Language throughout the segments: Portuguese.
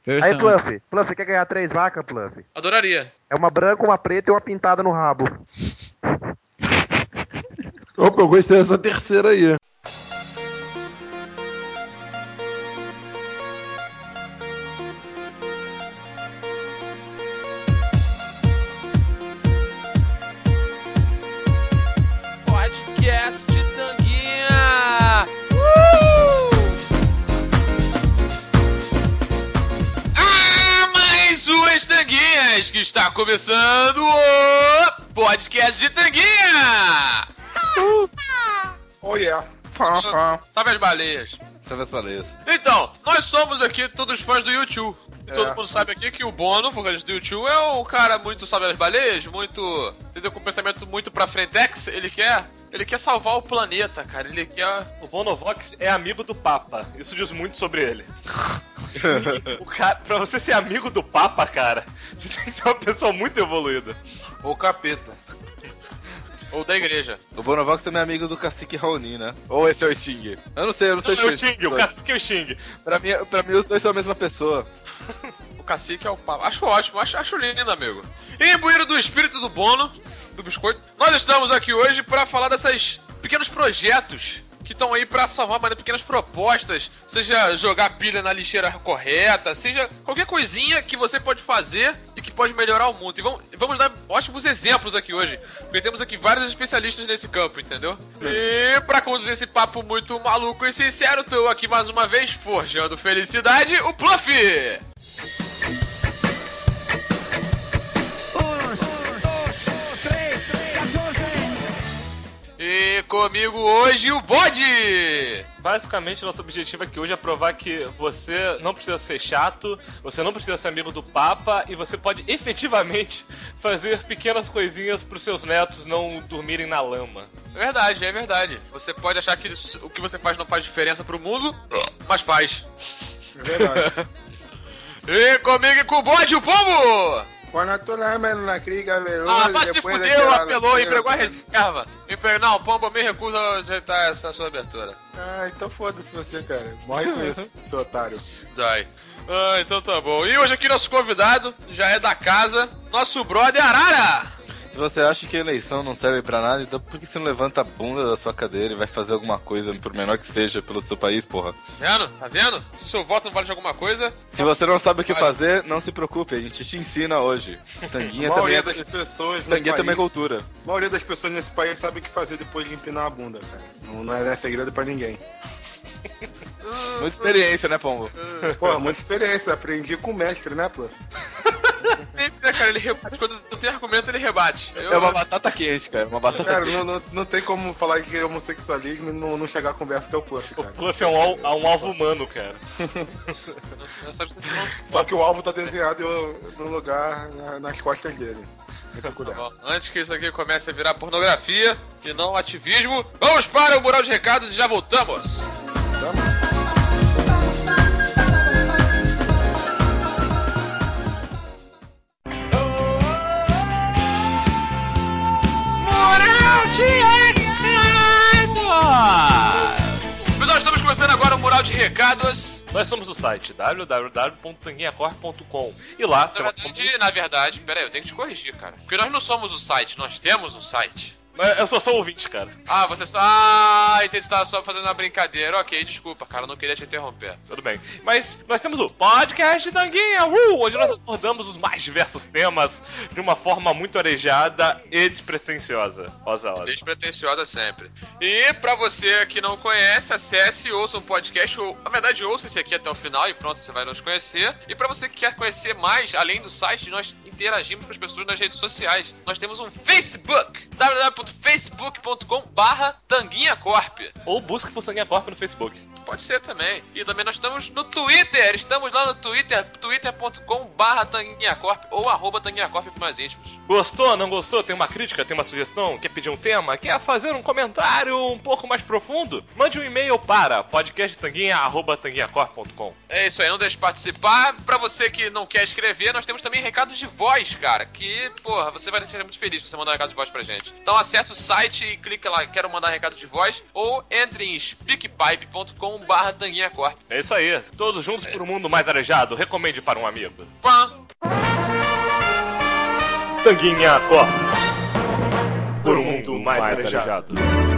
Aí, Pluff, você quer ganhar 3 vacas, Pluff? Adoraria. É uma branca, uma preta e uma pintada no rabo. Opa, eu gostei dessa terceira aí. Podcast de Tanguinha! Mais um Tanguinhas que está começando o Podcast de Tanguinha! Oh yeah. Salve as baleias. Salve as baleias. Então, nós somos aqui todos fãs do YouTube. E todo mundo sabe aqui que o Bono, vocalista do YouTube, é um cara muito salve as baleias, muito, entendeu, com um pensamento muito pra frentex. Ele quer salvar o planeta, cara. Ele quer... O Bonovox é amigo do Papa. Isso diz muito sobre ele. Pra você ser amigo do Papa, cara, você tem que ser uma pessoa muito evoluída. Ou capeta. Ou da igreja. O Bonovox também é amigo do Cacique Raoni, né? Ou esse é o Sting? Eu não sei. É o Sting, o Cacique é o Sting. Pra mim os dois são a mesma pessoa. O Cacique é o Papa. Acho ótimo, acho lindo, amigo. E imbuído do espírito do Bono, do biscoito, nós estamos aqui hoje pra falar desses pequenos projetos que estão aí pra salvar, mas pequenas propostas, seja jogar pilha na lixeira correta, seja qualquer coisinha que você pode fazer e que pode melhorar o mundo. E vamos dar ótimos exemplos aqui hoje, porque temos aqui vários especialistas nesse campo, entendeu? E pra conduzir esse papo muito maluco e sincero, tô aqui mais uma vez forjando felicidade, o Pluff! E comigo hoje o Bode! Basicamente, nosso objetivo aqui hoje é provar que você não precisa ser chato, você não precisa ser amigo do Papa e você pode efetivamente fazer pequenas coisinhas pros seus netos não dormirem na lama. É verdade. Você pode achar que o que você faz não faz diferença pro mundo, mas faz. É verdade. E comigo e com o Bode, o Pombo! Quando tu lembra na criga, Ah, mas se fudeu, apelou, empregou a reserva. Não, Pombo, me recusa a ajeitar essa sua abertura. Ah, então foda-se você, cara. Morre com isso, seu otário. Dai. Ah, então tá bom. E hoje aqui nosso convidado, já é da casa, nosso brother Arara! Se você acha que a eleição não serve pra nada, então por que você não levanta a bunda da sua cadeira e vai fazer alguma coisa, por menor que seja, pelo seu país, porra? Tá vendo? Se seu voto não vale de alguma coisa... Se você não sabe o que fazer, não se preocupe, a gente te ensina hoje. Tanguinha também das pessoas Tanguinha também é cultura. A maioria das pessoas nesse país sabe o que fazer depois de empinar a bunda, cara. Não é segredo pra ninguém. Muita experiência, né, Pombo? Pô, muita experiência. Aprendi com o mestre, né, pô? Sempre, né, cara? Ele rebate. Quando não tem argumento, ele rebate. É uma batata quente, cara. Uma batata Cara, quente. não tem como falar de homossexualismo e não chegar a conversa até o Pluff, O cara. Pluff é um alvo humano, cara. Só que o alvo tá desenhado no lugar nas costas dele. Tá bom. Antes que isso aqui comece a virar pornografia e não ativismo, vamos para o mural de recados e já voltamos. Mural de recados! Pessoal, estamos começando agora o mural de recados. Nós somos do site www.tanguinhacorp.com e lá você vai... Na verdade, peraí, eu tenho que te corrigir, cara. Porque nós não somos o site, nós temos um site. Eu só sou ouvinte, cara. Ah, você só... Ah, então você tava só fazendo uma brincadeira. Ok, desculpa, cara, eu não queria te interromper. Tudo bem. Mas nós temos o Podcast Tanguinha, onde nós abordamos os mais diversos temas de uma forma muito arejada e despretensiosa. Osa. Despretensiosa sempre. E pra você que não conhece, acesse e ouça um podcast, ou, na verdade, ouça esse aqui até o final e pronto, você vai nos conhecer. E pra você que quer conhecer mais, além do site, nós interagimos com as pessoas nas redes sociais. Nós temos um Facebook, www.facebook.com/tanguinhacorp. Ou busque por Tanguinha Corp no Facebook. Pode ser também. E também nós estamos no Twitter. Estamos lá no Twitter, twitter.com/tanguinhacorp ou @tanguinhacorp para mais íntimos. Gostou? Não gostou? Tem uma crítica? Tem uma sugestão? Quer pedir um tema? Quer fazer um comentário um pouco mais profundo? Mande um e-mail para podcasttanguinha@tanguinhacorp.com. É isso aí, não deixe de participar. Pra você que não quer escrever, nós temos também recados de voz, cara. Que, porra, você vai ser muito feliz se você mandar um recado de voz pra gente. Então acesse o site e clica lá, quero mandar recado de voz. Ou entre em speakpipe.com youtube.com/tanguinhacorp. É isso aí. Todos juntos por um mundo mais arejado. Recomende para um amigo. Pá. Tanguinha Corp. Por um mundo mais arejado.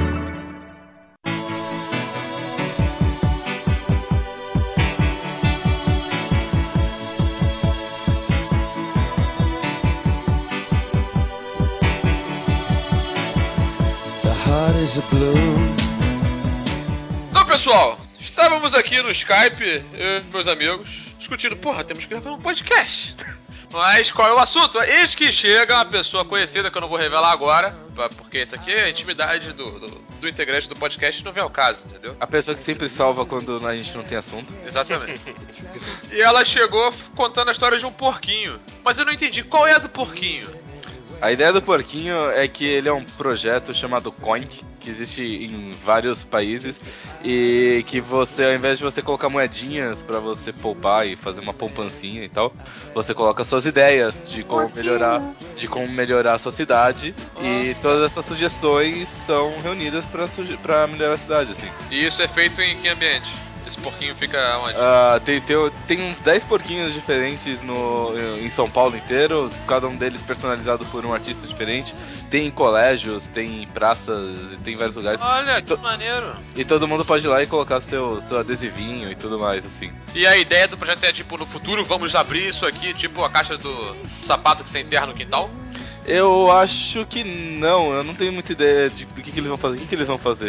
Então, pessoal, estávamos aqui no Skype, eu e meus amigos, discutindo, porra, temos que gravar um podcast. Mas qual é o assunto? Eis que chega uma pessoa conhecida que eu não vou revelar agora, porque isso aqui é a intimidade do integrante do podcast, não vem ao caso, entendeu? A pessoa que sempre salva quando a gente não tem assunto. Exatamente. E ela chegou contando a história de um porquinho. Mas eu não entendi, qual é a do porquinho? A ideia do porquinho é que ele é um projeto chamado Coink, que existe em vários países, e que você, ao invés de você colocar moedinhas pra você poupar e fazer uma poupancinha e tal, você coloca suas ideias de como melhorar a sua cidade, e todas essas sugestões são reunidas pra melhorar a cidade, assim. E isso é feito em que ambiente? Esse porquinho fica onde? Tem uns 10 porquinhos diferentes em São Paulo inteiro, cada um deles personalizado por um artista diferente. Tem em colégios, tem em praças, e tem em vários lugares. Olha, que maneiro! E todo mundo pode ir lá e colocar seu adesivinho e tudo mais, assim. E a ideia do projeto é, tipo, no futuro vamos abrir isso aqui, tipo a caixa do sapato que você enterra no quintal? Eu acho que não, eu não tenho muita ideia do que eles vão fazer. O que eles vão fazer?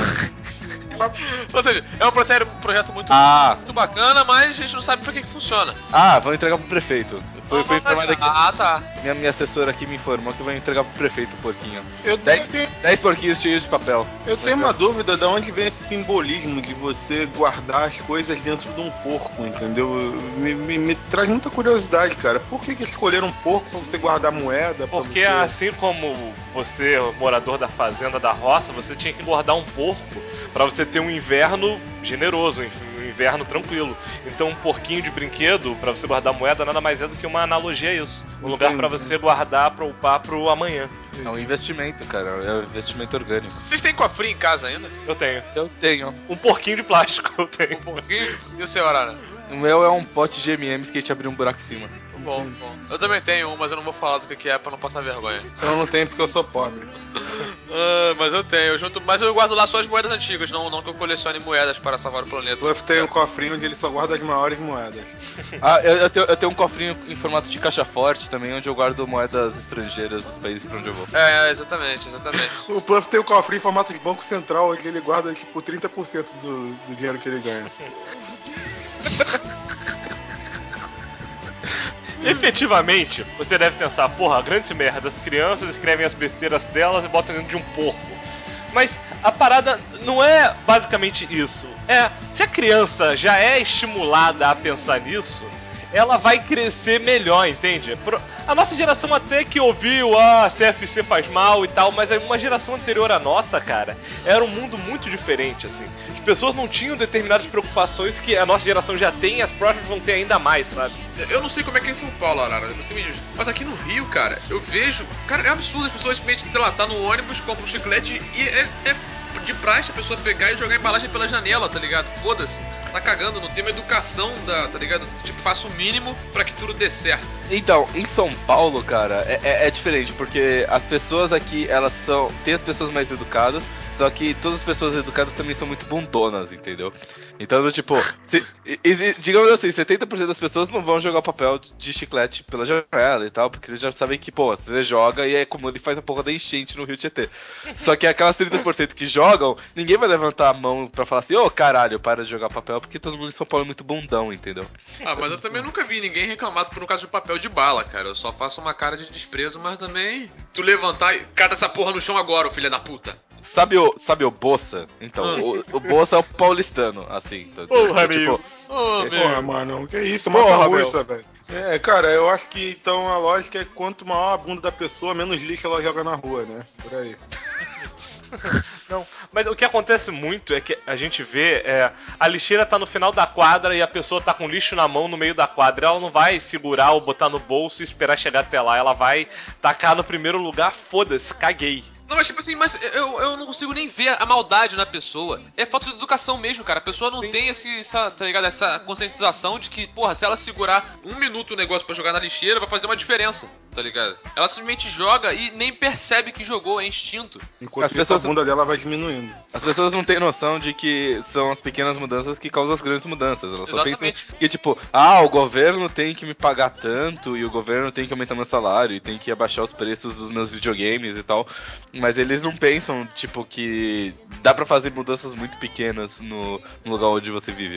Ou seja, é um projeto muito bacana, mas a gente não sabe pra que funciona. Vão entregar pro prefeito. Foi informado aqui. Tá. Minha assessora aqui me informou que vai entregar pro prefeito o porquinho. 10 porquinhos cheios de papel. Eu tenho uma dúvida de onde vem esse simbolismo de você guardar as coisas dentro de um porco, entendeu? Me traz muita curiosidade, cara. Por que escolheram um porco pra você guardar moeda? Porque assim como você, morador da fazenda da roça, você tinha que guardar um porco pra você ter um inverno generoso, um inverno tranquilo. Então um porquinho de brinquedo pra você guardar moeda nada mais é do que uma analogia a isso. Um lugar pra você guardar, poupar pro amanhã. É um investimento, cara. É um investimento orgânico. Vocês têm cofrinho em casa ainda? Eu tenho. Eu tenho. Um porquinho de plástico eu tenho. Um porquinho? E o seu, Arara? O meu é um pote de M&M's que a gente abriu um buraco em cima. Bom. Eu também tenho um, mas eu não vou falar do que é pra não passar vergonha. Eu não tenho porque eu sou pobre. Mas eu tenho, mas eu guardo lá só as moedas antigas, não que eu colecione moedas para salvar o planeta. O Bluff tem um cofrinho onde ele só guarda as maiores moedas. Eu tenho um cofrinho em formato de caixa forte também, onde eu guardo moedas estrangeiras dos países pra onde eu vou. Exatamente. O Bluff tem um cofrinho em formato de banco central, onde ele guarda tipo 30% do dinheiro que ele ganha. Efetivamente, você deve pensar, porra, grandes merda, as crianças escrevem as besteiras delas e botam dentro de um porco. Mas a parada não é basicamente isso. Se a criança já é estimulada a pensar nisso, ela vai crescer melhor, entende? A nossa geração até que ouviu, CFC faz mal e tal, mas uma geração anterior à nossa, cara, era um mundo muito diferente, assim. As pessoas não tinham determinadas preocupações que a nossa geração já tem e as próximas vão ter ainda mais, sabe? Eu não sei como é que é em São Paulo, Arara, você me diz, mas aqui no Rio, cara, eu vejo, cara, é absurdo, as pessoas simplesmente, sei lá, tá no ônibus, compra um chiclete e é de praxe a pessoa pegar e jogar a embalagem pela janela, tá ligado? Foda-se. Tá cagando, não tem uma educação tá ligado? Tipo, faça o mínimo pra que tudo dê certo. Então, em São Paulo, cara, é diferente, porque as pessoas aqui, tem as pessoas mais educadas, só que todas as pessoas educadas também são muito bundonas, entendeu? Então, tipo, digamos assim, 70% das pessoas não vão jogar papel de chiclete pela janela e tal, porque eles já sabem que, pô, você joga e é como ele faz a porra da enchente no Rio Tietê. Só que aquelas 30% que jogam, ninguém vai levantar a mão pra falar assim, caralho, para de jogar papel, porque todo mundo em São Paulo é muito bundão, entendeu? Mas eu também nunca vi ninguém reclamado por um caso de papel de bala, cara. Eu só faço uma cara de desprezo, mas também tu levantar e cata essa porra no chão agora, ô filho da puta. Sabe o Bossa? Então, o Bossa é o paulistano, assim. Porra, meu. Porra, mano, que isso? Mata russa, velho. Cara, eu acho que então a lógica é quanto maior a bunda da pessoa, menos lixo ela joga na rua, né? Por aí. Não, mas o que acontece muito é que a gente vê a lixeira tá no final da quadra e a pessoa tá com lixo na mão no meio da quadra. Ela não vai segurar ou botar no bolso e esperar chegar até lá. Ela vai tacar no primeiro lugar, foda-se, caguei. Não, mas tipo assim, eu não consigo nem ver a maldade na pessoa. É falta de educação mesmo, cara. A pessoa não tem tá ligado? Essa conscientização de que, porra, se ela segurar 1 minuto o negócio pra jogar na lixeira, vai fazer uma diferença, tá ligado? Ela simplesmente joga e nem percebe que jogou, é instinto. Enquanto isso, a bunda dela vai diminuindo. As pessoas não têm noção de que são as pequenas mudanças que causam as grandes mudanças. Elas só pensam que, tipo, o governo tem que me pagar tanto, e o governo tem que aumentar meu salário, e tem que abaixar os preços dos meus videogames e tal. Mas eles não pensam, tipo, que dá pra fazer mudanças muito pequenas no lugar onde você vive.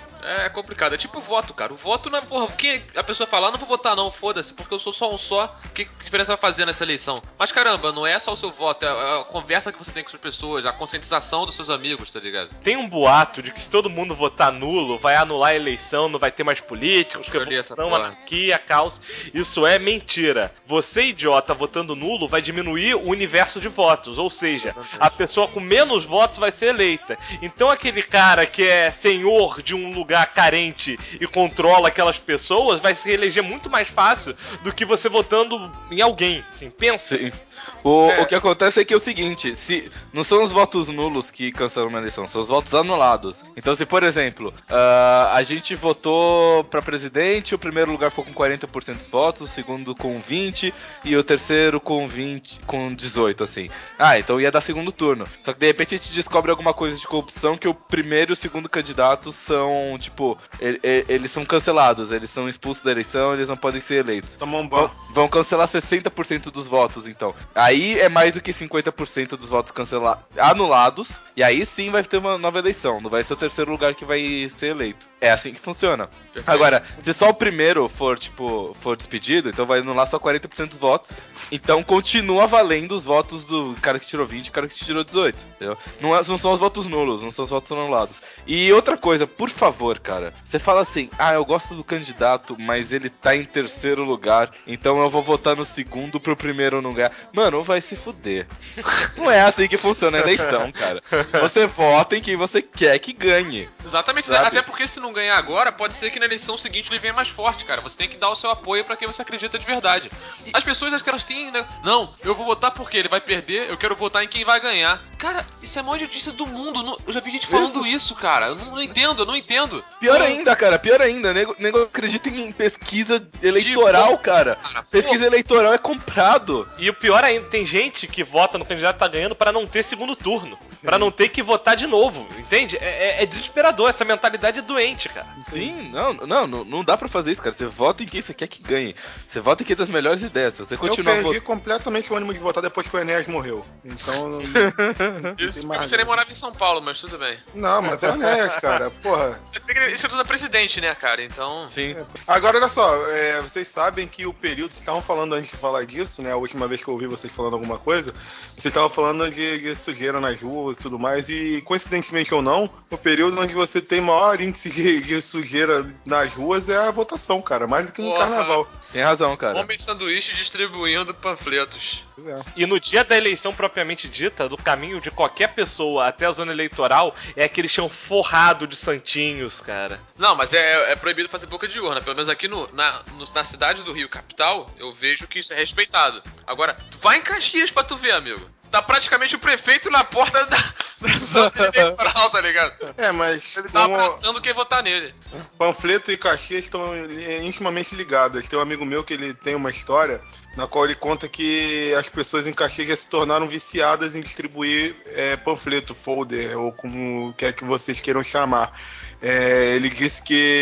É complicado, é tipo voto, cara. O voto não é, porra, quem a pessoa fala, não vou votar não, foda-se, porque eu sou só um só, que diferença vai fazer nessa eleição? Mas caramba, não é só o seu voto, é a conversa que você tem com as pessoas, a conscientização dos seus amigos, tá ligado? Tem um boato de que se todo mundo votar nulo, vai anular a eleição, não vai ter mais políticos, que não, anarquia, caos. Isso é mentira. Você, idiota, votando nulo, vai diminuir o universo de votos, ou seja, a pessoa com menos votos vai ser eleita. Então aquele cara que é senhor de um lugar carente e controla aquelas pessoas, vai se reeleger muito mais fácil do que você votando em alguém. Assim, pensa. Sim. O que acontece é que é o seguinte, não são os votos nulos que cancelam uma eleição, são os votos anulados. Então, se, por exemplo, a gente votou pra presidente, o primeiro lugar ficou com 40% dos votos, o segundo com 20% e o terceiro com 18%, assim. Então ia dar segundo turno. Só que de repente a gente descobre alguma coisa de corrupção que o primeiro e o segundo candidato são, tipo, eles são cancelados, eles são expulsos da eleição, eles não podem ser eleitos. Vão cancelar 60% dos votos, então. Aí é mais do que 50% dos votos anulados, e aí sim vai ter uma nova eleição, não vai ser o terceiro lugar que vai ser eleito. É assim que funciona. Perfeito. Agora, se só o primeiro for despedido, então vai anular só 40% dos votos, então continua valendo os votos do cara que tirou 20 e o cara que tirou 18, entendeu? Não são os votos nulos, não são os votos anulados. E outra coisa, por favor, cara, você fala assim, eu gosto do candidato, mas ele tá em terceiro lugar, então eu vou votar no segundo pro primeiro não ganhar. Mano, vai se fuder. Não é assim que funciona a eleição, cara. Você vota em quem você quer que ganhe. Exatamente, sabe? Até porque se não ganhar agora, pode ser que na eleição seguinte ele venha mais forte, cara. Você tem que dar o seu apoio pra quem você acredita de verdade. As pessoas, acho que elas têm, né? Não, eu vou votar porque ele vai perder, eu quero votar em quem vai ganhar. Cara, isso é a maior notícia do mundo. Eu já vi gente falando isso, cara. Eu não entendo. Pior ainda. Nego acredita em pesquisa eleitoral, cara. Pesquisa eleitoral é comprado. E o pior ainda, tem gente que vota no candidato que tá ganhando pra não ter segundo turno. Pra não ter que votar de novo, entende? É desesperador, essa mentalidade é doente, cara. Sim, não dá pra fazer isso, cara. Você vota em quem você quer que ganhe. Você vota em quem tem as melhores ideias. Se você continuar eu perdi completamente o ânimo de votar depois que o Enéas morreu. Então... Isso porque você nem morava em São Paulo, mas tudo bem. Não, mas é o Enéas, cara. Porra. Isso que eu tô na presidente, né, cara? Então... Sim. Agora, olha só. Vocês sabem que o período... Vocês estavam falando antes de falar disso, né? A última vez que eu ouvi vocês falando alguma coisa, vocês estavam falando de sujeira nas ruas e tudo mais, e coincidentemente ou não, o período onde você tem maior índice de sujeira nas ruas é a votação, cara, mais do que no carnaval. Tem razão, cara. Homem sanduíche distribuindo panfletos. E no dia da eleição propriamente dita, do caminho de qualquer pessoa até a zona eleitoral, é aquele chão forrado de santinhos, cara. Não, mas é proibido fazer boca de urna. Pelo menos aqui na cidade do Rio Capital, eu vejo que isso é respeitado. Agora, tu vai em Caxias pra tu ver, amigo. Tá praticamente o prefeito na porta da zona eleitoral, tá ligado? Mas... Ele tá abraçando quem votar nele. Panfleto e Caxias estão intimamente ligados. Tem um amigo meu que ele tem uma história na qual ele conta que as pessoas em Caxias já se tornaram viciadas em distribuir panfleto, folder, ou como quer que vocês queiram chamar. Ele disse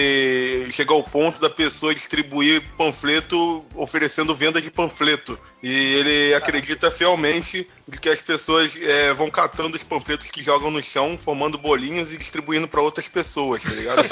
que chega ao ponto da pessoa distribuir panfleto oferecendo venda de panfleto. E ele acredita fielmente de que as pessoas vão catando os panfletos que jogam no chão, formando bolinhos e distribuindo para outras pessoas, tá ligado?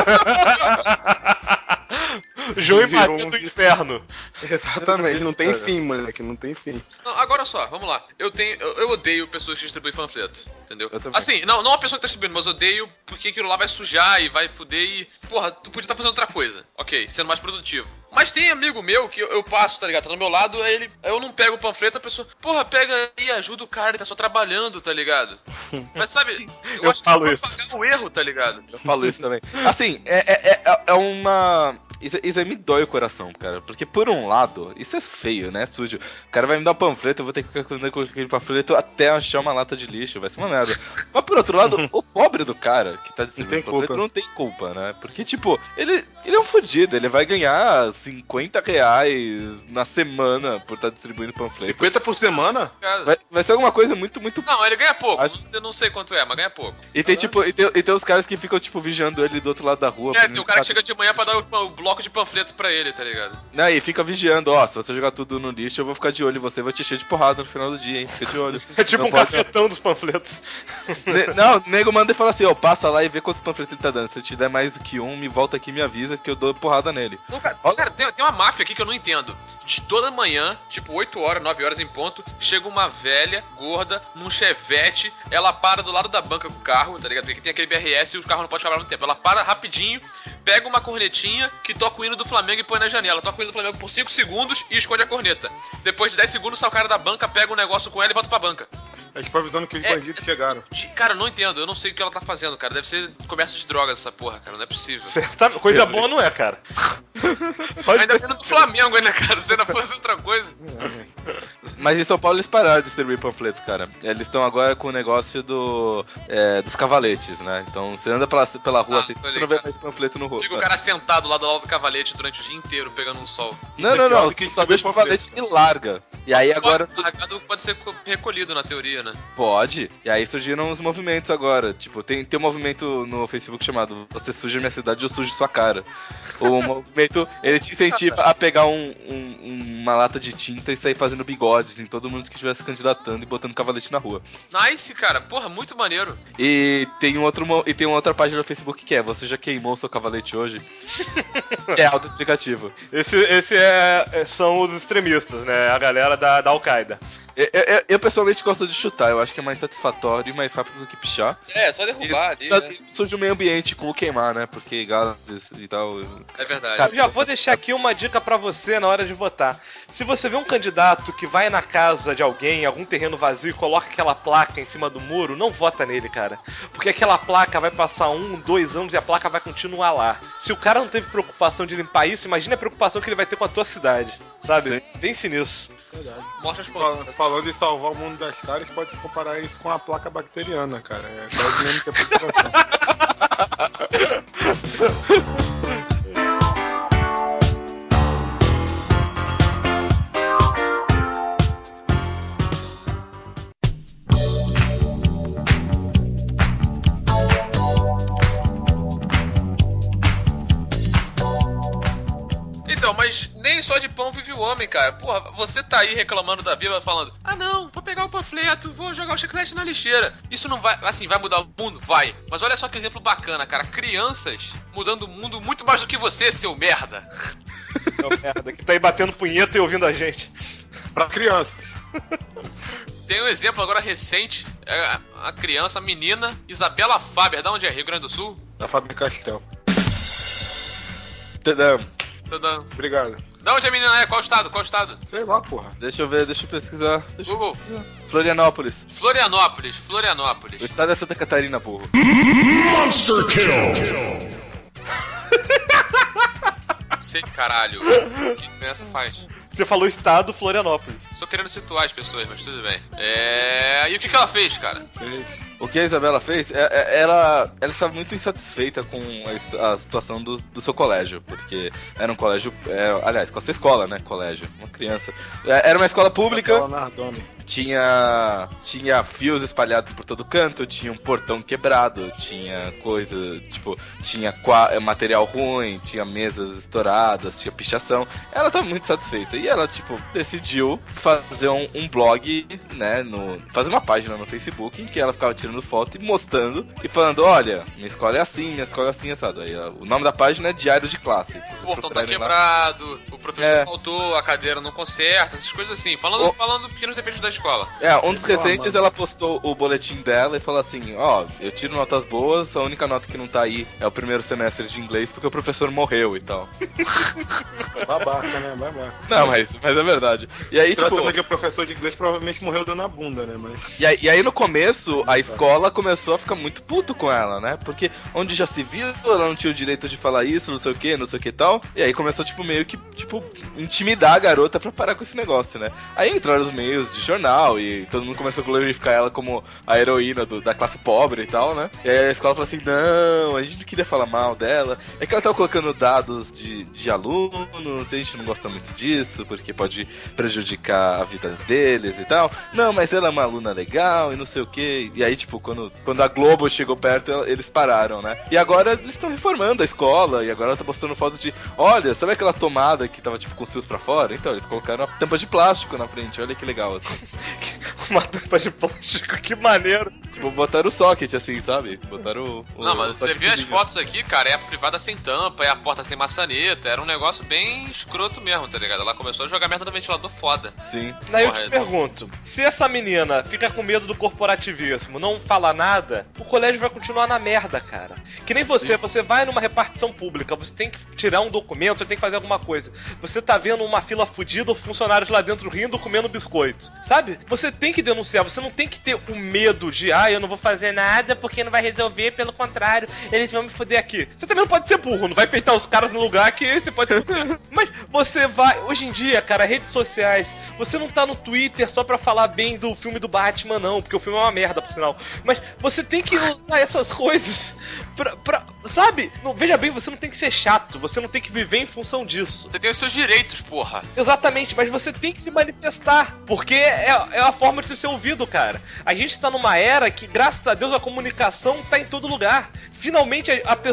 João e Maria do inferno. Exatamente, não tem fim, moleque, não tem fim. Não, agora só, vamos lá. Eu odeio pessoas que distribuem panfleto, entendeu? Assim, não a pessoa que tá distribuindo, mas eu odeio porque aquilo lá vai sujar e vai fuder e... Porra, tu podia estar fazendo outra coisa. Ok, sendo mais produtivo. Mas tem amigo meu que eu passo, tá ligado? Tá do meu lado, aí eu não pego o panfleto, a pessoa... Porra, pega e ajuda o cara, ele tá só trabalhando, tá ligado? Mas sabe, eu acho falo que isso. pagar o erro, tá ligado? Eu falo isso também. Assim, é uma... Isso aí me dói o coração, cara. Porque por um lado, isso é feio, né? Sujo. O cara vai me dar um panfleto, eu vou ter que ficar com aquele panfleto até achar uma lata de lixo, vai ser uma merda. Mas por outro lado, o pobre do cara que tá distribuindo panfleto não tem culpa, né? Porque, tipo, ele é um fudido, ele vai ganhar 50 reais na semana por estar distribuindo panfleto. 50 por semana? Vai ser alguma coisa muito... Não, ele ganha pouco. Acho... Eu não sei quanto é, mas ganha pouco. E tem, tipo, e tem os caras que ficam, tipo, vigiando ele do outro lado da rua. Tem o cara que chega de manhã pra dar o bloco de panfleto pra ele, tá ligado? Não, e fica vigiando, ó, se você jogar tudo no lixo, eu vou ficar de olho em você, vou te encher de porrada no final do dia, hein, fica de olho. É tipo não um cafetão dos panfletos. Não, o nego manda e fala assim, ó, passa lá e vê quantos panfletos ele tá dando. Se te der mais do que um, me volta aqui e me avisa que eu dou porrada nele. Não, cara, tem uma máfia aqui que eu não entendo. De toda manhã, tipo 8 horas, 9 horas em ponto, chega uma velha, gorda, num chevette, ela para do lado da banca com o carro, tá ligado? Porque aqui tem aquele BRS e os carros não podem trabalhar no tempo. Ela para rapidinho, pega uma cornetinha que toca o hino do Flamengo e põe na janela. Toca o hino do Flamengo por 5 segundos e esconde a corneta. Depois de 10 segundos, sai o cara da banca, pega um negócio com ela e volta pra banca. É tipo avisando que os bandidos chegaram. Cara, eu não entendo. Eu não sei o que ela tá fazendo, cara. Deve ser comércio de drogas essa porra, cara. Não é possível. Coisa boa não é, cara. Ainda sendo do Flamengo, né, cara? Se ainda fosse outra coisa. Mas em São Paulo eles pararam de distribuir panfleto, cara. Eles estão agora com o negócio dos cavaletes, né? Então você anda pela rua, assim, você não vê mais panfleto no rosto. Fica o cara sentado lá do lado do cavalete durante o dia inteiro pegando um sol. Não. Só deixa o cavalete e larga. E aí agora... Largado pode ser recolhido na teoria, né? Pode. E aí surgiram uns movimentos agora. Tipo, tem um movimento no Facebook chamado Você suja minha cidade, eu sujo sua cara. O movimento, ele te incentiva a pegar uma lata de tinta e sair fazendo bigodes em todo mundo que estivesse candidatando e botando cavalete na rua. Nice, cara. Porra, muito maneiro. E tem uma outra página no Facebook que é Você já queimou o seu cavalete hoje? É autoexplicativo. São os extremistas, né? A galera da Al-Qaeda. Eu pessoalmente gosto de chutar, eu acho que é mais satisfatório e mais rápido do que pichar. É, só derrubar ali, né? Surge o meio ambiente com o queimar, né? Porque gases e tal... É verdade. Cara, eu já vou deixar aqui uma dica pra você na hora de votar. Se você vê um candidato que vai na casa de alguém, algum terreno vazio e coloca aquela placa em cima do muro, não vota nele, cara. Porque aquela placa vai passar 1, 2 anos e a placa vai continuar lá. Se o cara não teve preocupação de limpar isso, imagina a preocupação que ele vai ter com a tua cidade, sabe? Pense nisso. Verdade. Mostra as fotos. Falando em salvar o mundo das caras, pode se comparar isso com a placa bacteriana, cara. É quase mesmo que a preocupação. Então, mas nem só de pão vive o homem, cara. Porra, você tá aí reclamando da Bíblia falando: ah não, vou pegar o panfleto, vou jogar o chiclete na lixeira. Isso não vai, assim, vai mudar o mundo? Vai. Mas olha só que exemplo bacana, cara. Crianças mudando o mundo muito mais do que você, seu merda. Seu merda, que tá aí batendo punheta e ouvindo a gente. Pra crianças. Tem um exemplo agora recente, é a criança, a menina Isabela Faber, da onde é? Rio Grande do Sul? Da Faber Castell. Tadam. Obrigado. Da onde a menina é? Qual estado? Sei lá, porra. Deixa eu ver, deixa eu pesquisar. Google. Florianópolis. Florianópolis. O estado é Santa Catarina, porra. Monster Kill! Sei, caralho. O que criança faz? Você falou estado Florianópolis. Só querendo situar as pessoas, mas tudo bem. E o que ela fez, cara? O que a Isabela fez, ela estava muito insatisfeita com a situação do seu colégio, porque era um colégio, aliás, com a sua escola, né, colégio, uma criança. Era uma escola pública, tinha fios espalhados por todo canto, tinha um portão quebrado, tinha coisa, tipo, tinha material ruim, tinha mesas estouradas, tinha pichação. Ela estava muito satisfeita e ela, tipo, decidiu fazer um blog, né, fazer uma página no Facebook em que ela ficava tirando foto e mostrando e falando: olha, minha escola é assim, assado. Aí, o nome da página é Diário de Classe. O portão tá quebrado, o professor faltou, a cadeira não conserta, essas coisas assim, falando pequenos defeitos da escola. Um dos recentes ela postou o boletim dela e falou assim: eu tiro notas boas, a única nota que não tá aí é o primeiro semestre de inglês porque o professor morreu e tal. Babaca, né? Babaca. Não, mas é verdade. E aí, tipo, tratando de professor de inglês, provavelmente morreu dando a bunda, né? Mas... E aí no começo, a escola começou a ficar muito puto com ela, né? Porque onde já se viu, ela não tinha o direito de falar isso, não sei o que e tal. E aí começou, tipo, meio que, tipo, intimidar a garota pra parar com esse negócio, né? Aí entraram os meios de jornal e todo mundo começou a glorificar ela como a heroína da classe pobre e tal, né? E aí a escola falou assim, não, a gente não queria falar mal dela. É que ela tava colocando dados de alunos, a gente não gosta muito disso, porque pode prejudicar a vida deles e tal. Não, mas ela é uma aluna legal e não sei o que. E aí, tipo, quando a Globo chegou perto, eles pararam, né? E agora eles estão reformando a escola, e agora ela tá postando fotos de, olha, sabe aquela tomada que tava, tipo, com os fios pra fora? Então, eles colocaram uma tampa de plástico na frente, olha que legal, assim. Uma tampa de plástico, que maneiro. Tipo, botaram o socket, assim, sabe? Botaram o Não, mas você vê as socketzinho. fotos aqui, cara, é a privada sem tampa, é a porta sem maçaneta, era um negócio bem escroto mesmo, tá ligado? Ela começou a jogar merda no ventilador foda. Sim. Daí eu te Correto. pergunto, se essa menina fica com medo do corporativismo, não fala nada, o colégio vai continuar na merda, cara. Que nem você vai numa repartição pública, você tem que tirar um documento, você tem que fazer alguma coisa. Você tá vendo uma fila fudida, funcionários lá dentro rindo, comendo biscoito. Sabe? Você tem que denunciar, você não tem que ter o medo de, eu não vou fazer nada porque não vai resolver, pelo contrário, eles vão me foder aqui. Você também não pode ser burro, não vai peitar os caras no lugar que você pode ser. Mas você vai, hoje em dia, cara, redes sociais, você não tá no Twitter só pra falar bem do filme do Batman, não, porque o filme é uma merda, por sinal. Mas você tem que usar essas coisas sabe? Não, veja bem, você não tem que ser chato, você não tem que viver em função disso. Você tem os seus direitos, porra. Exatamente, mas você tem que se manifestar, porque é a forma de ser ouvido, cara. A gente tá numa era que, graças a Deus, a comunicação tá em todo lugar. Finalmente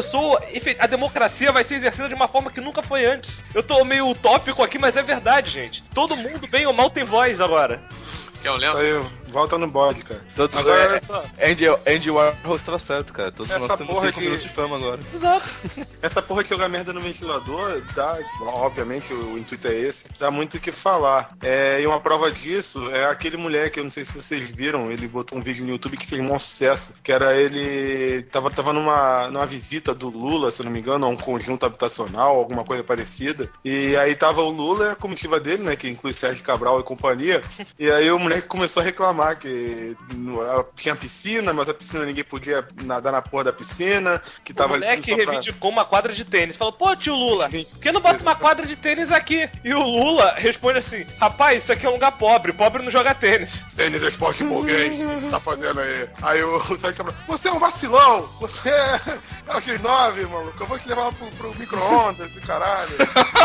a democracia vai ser exercida de uma forma que nunca foi antes. Eu tô meio utópico aqui, mas é verdade, gente. Todo mundo, bem ou mal, tem voz agora. Quer um lenço? Aí, volta no bode, cara. Agora, olha só. Andy Warhol está certo, cara. Todos Essa nós temos porra 5 de- minutos de fama agora. Exato. Essa porra de jogar merda no ventilador dá, obviamente, o intuito é esse, dá muito o que falar. E uma prova disso é aquele moleque, eu não sei se vocês viram, ele botou um vídeo no YouTube que fez um sucesso, que era ele tava numa visita do Lula, se eu não me engano, a um conjunto habitacional, alguma coisa parecida, e aí tava o Lula e a comitiva dele, né, que inclui Sérgio Cabral e companhia, e aí o moleque começou a reclamar que tinha piscina, mas a piscina ninguém podia nadar na porra da piscina, que O tava moleque só pra- reivindicou uma quadra de tênis. Falou, pô, tio Lula, por que não bota uma quadra de tênis aqui? E o Lula responde assim, rapaz, isso aqui é um lugar pobre não joga tênis. Tênis é esporte burguês, o que você tá fazendo aí? Aí o Sérgio Cabral, você é um vacilão, você é o X9, maluco, eu vou te levar pro micro-ondas, caralho.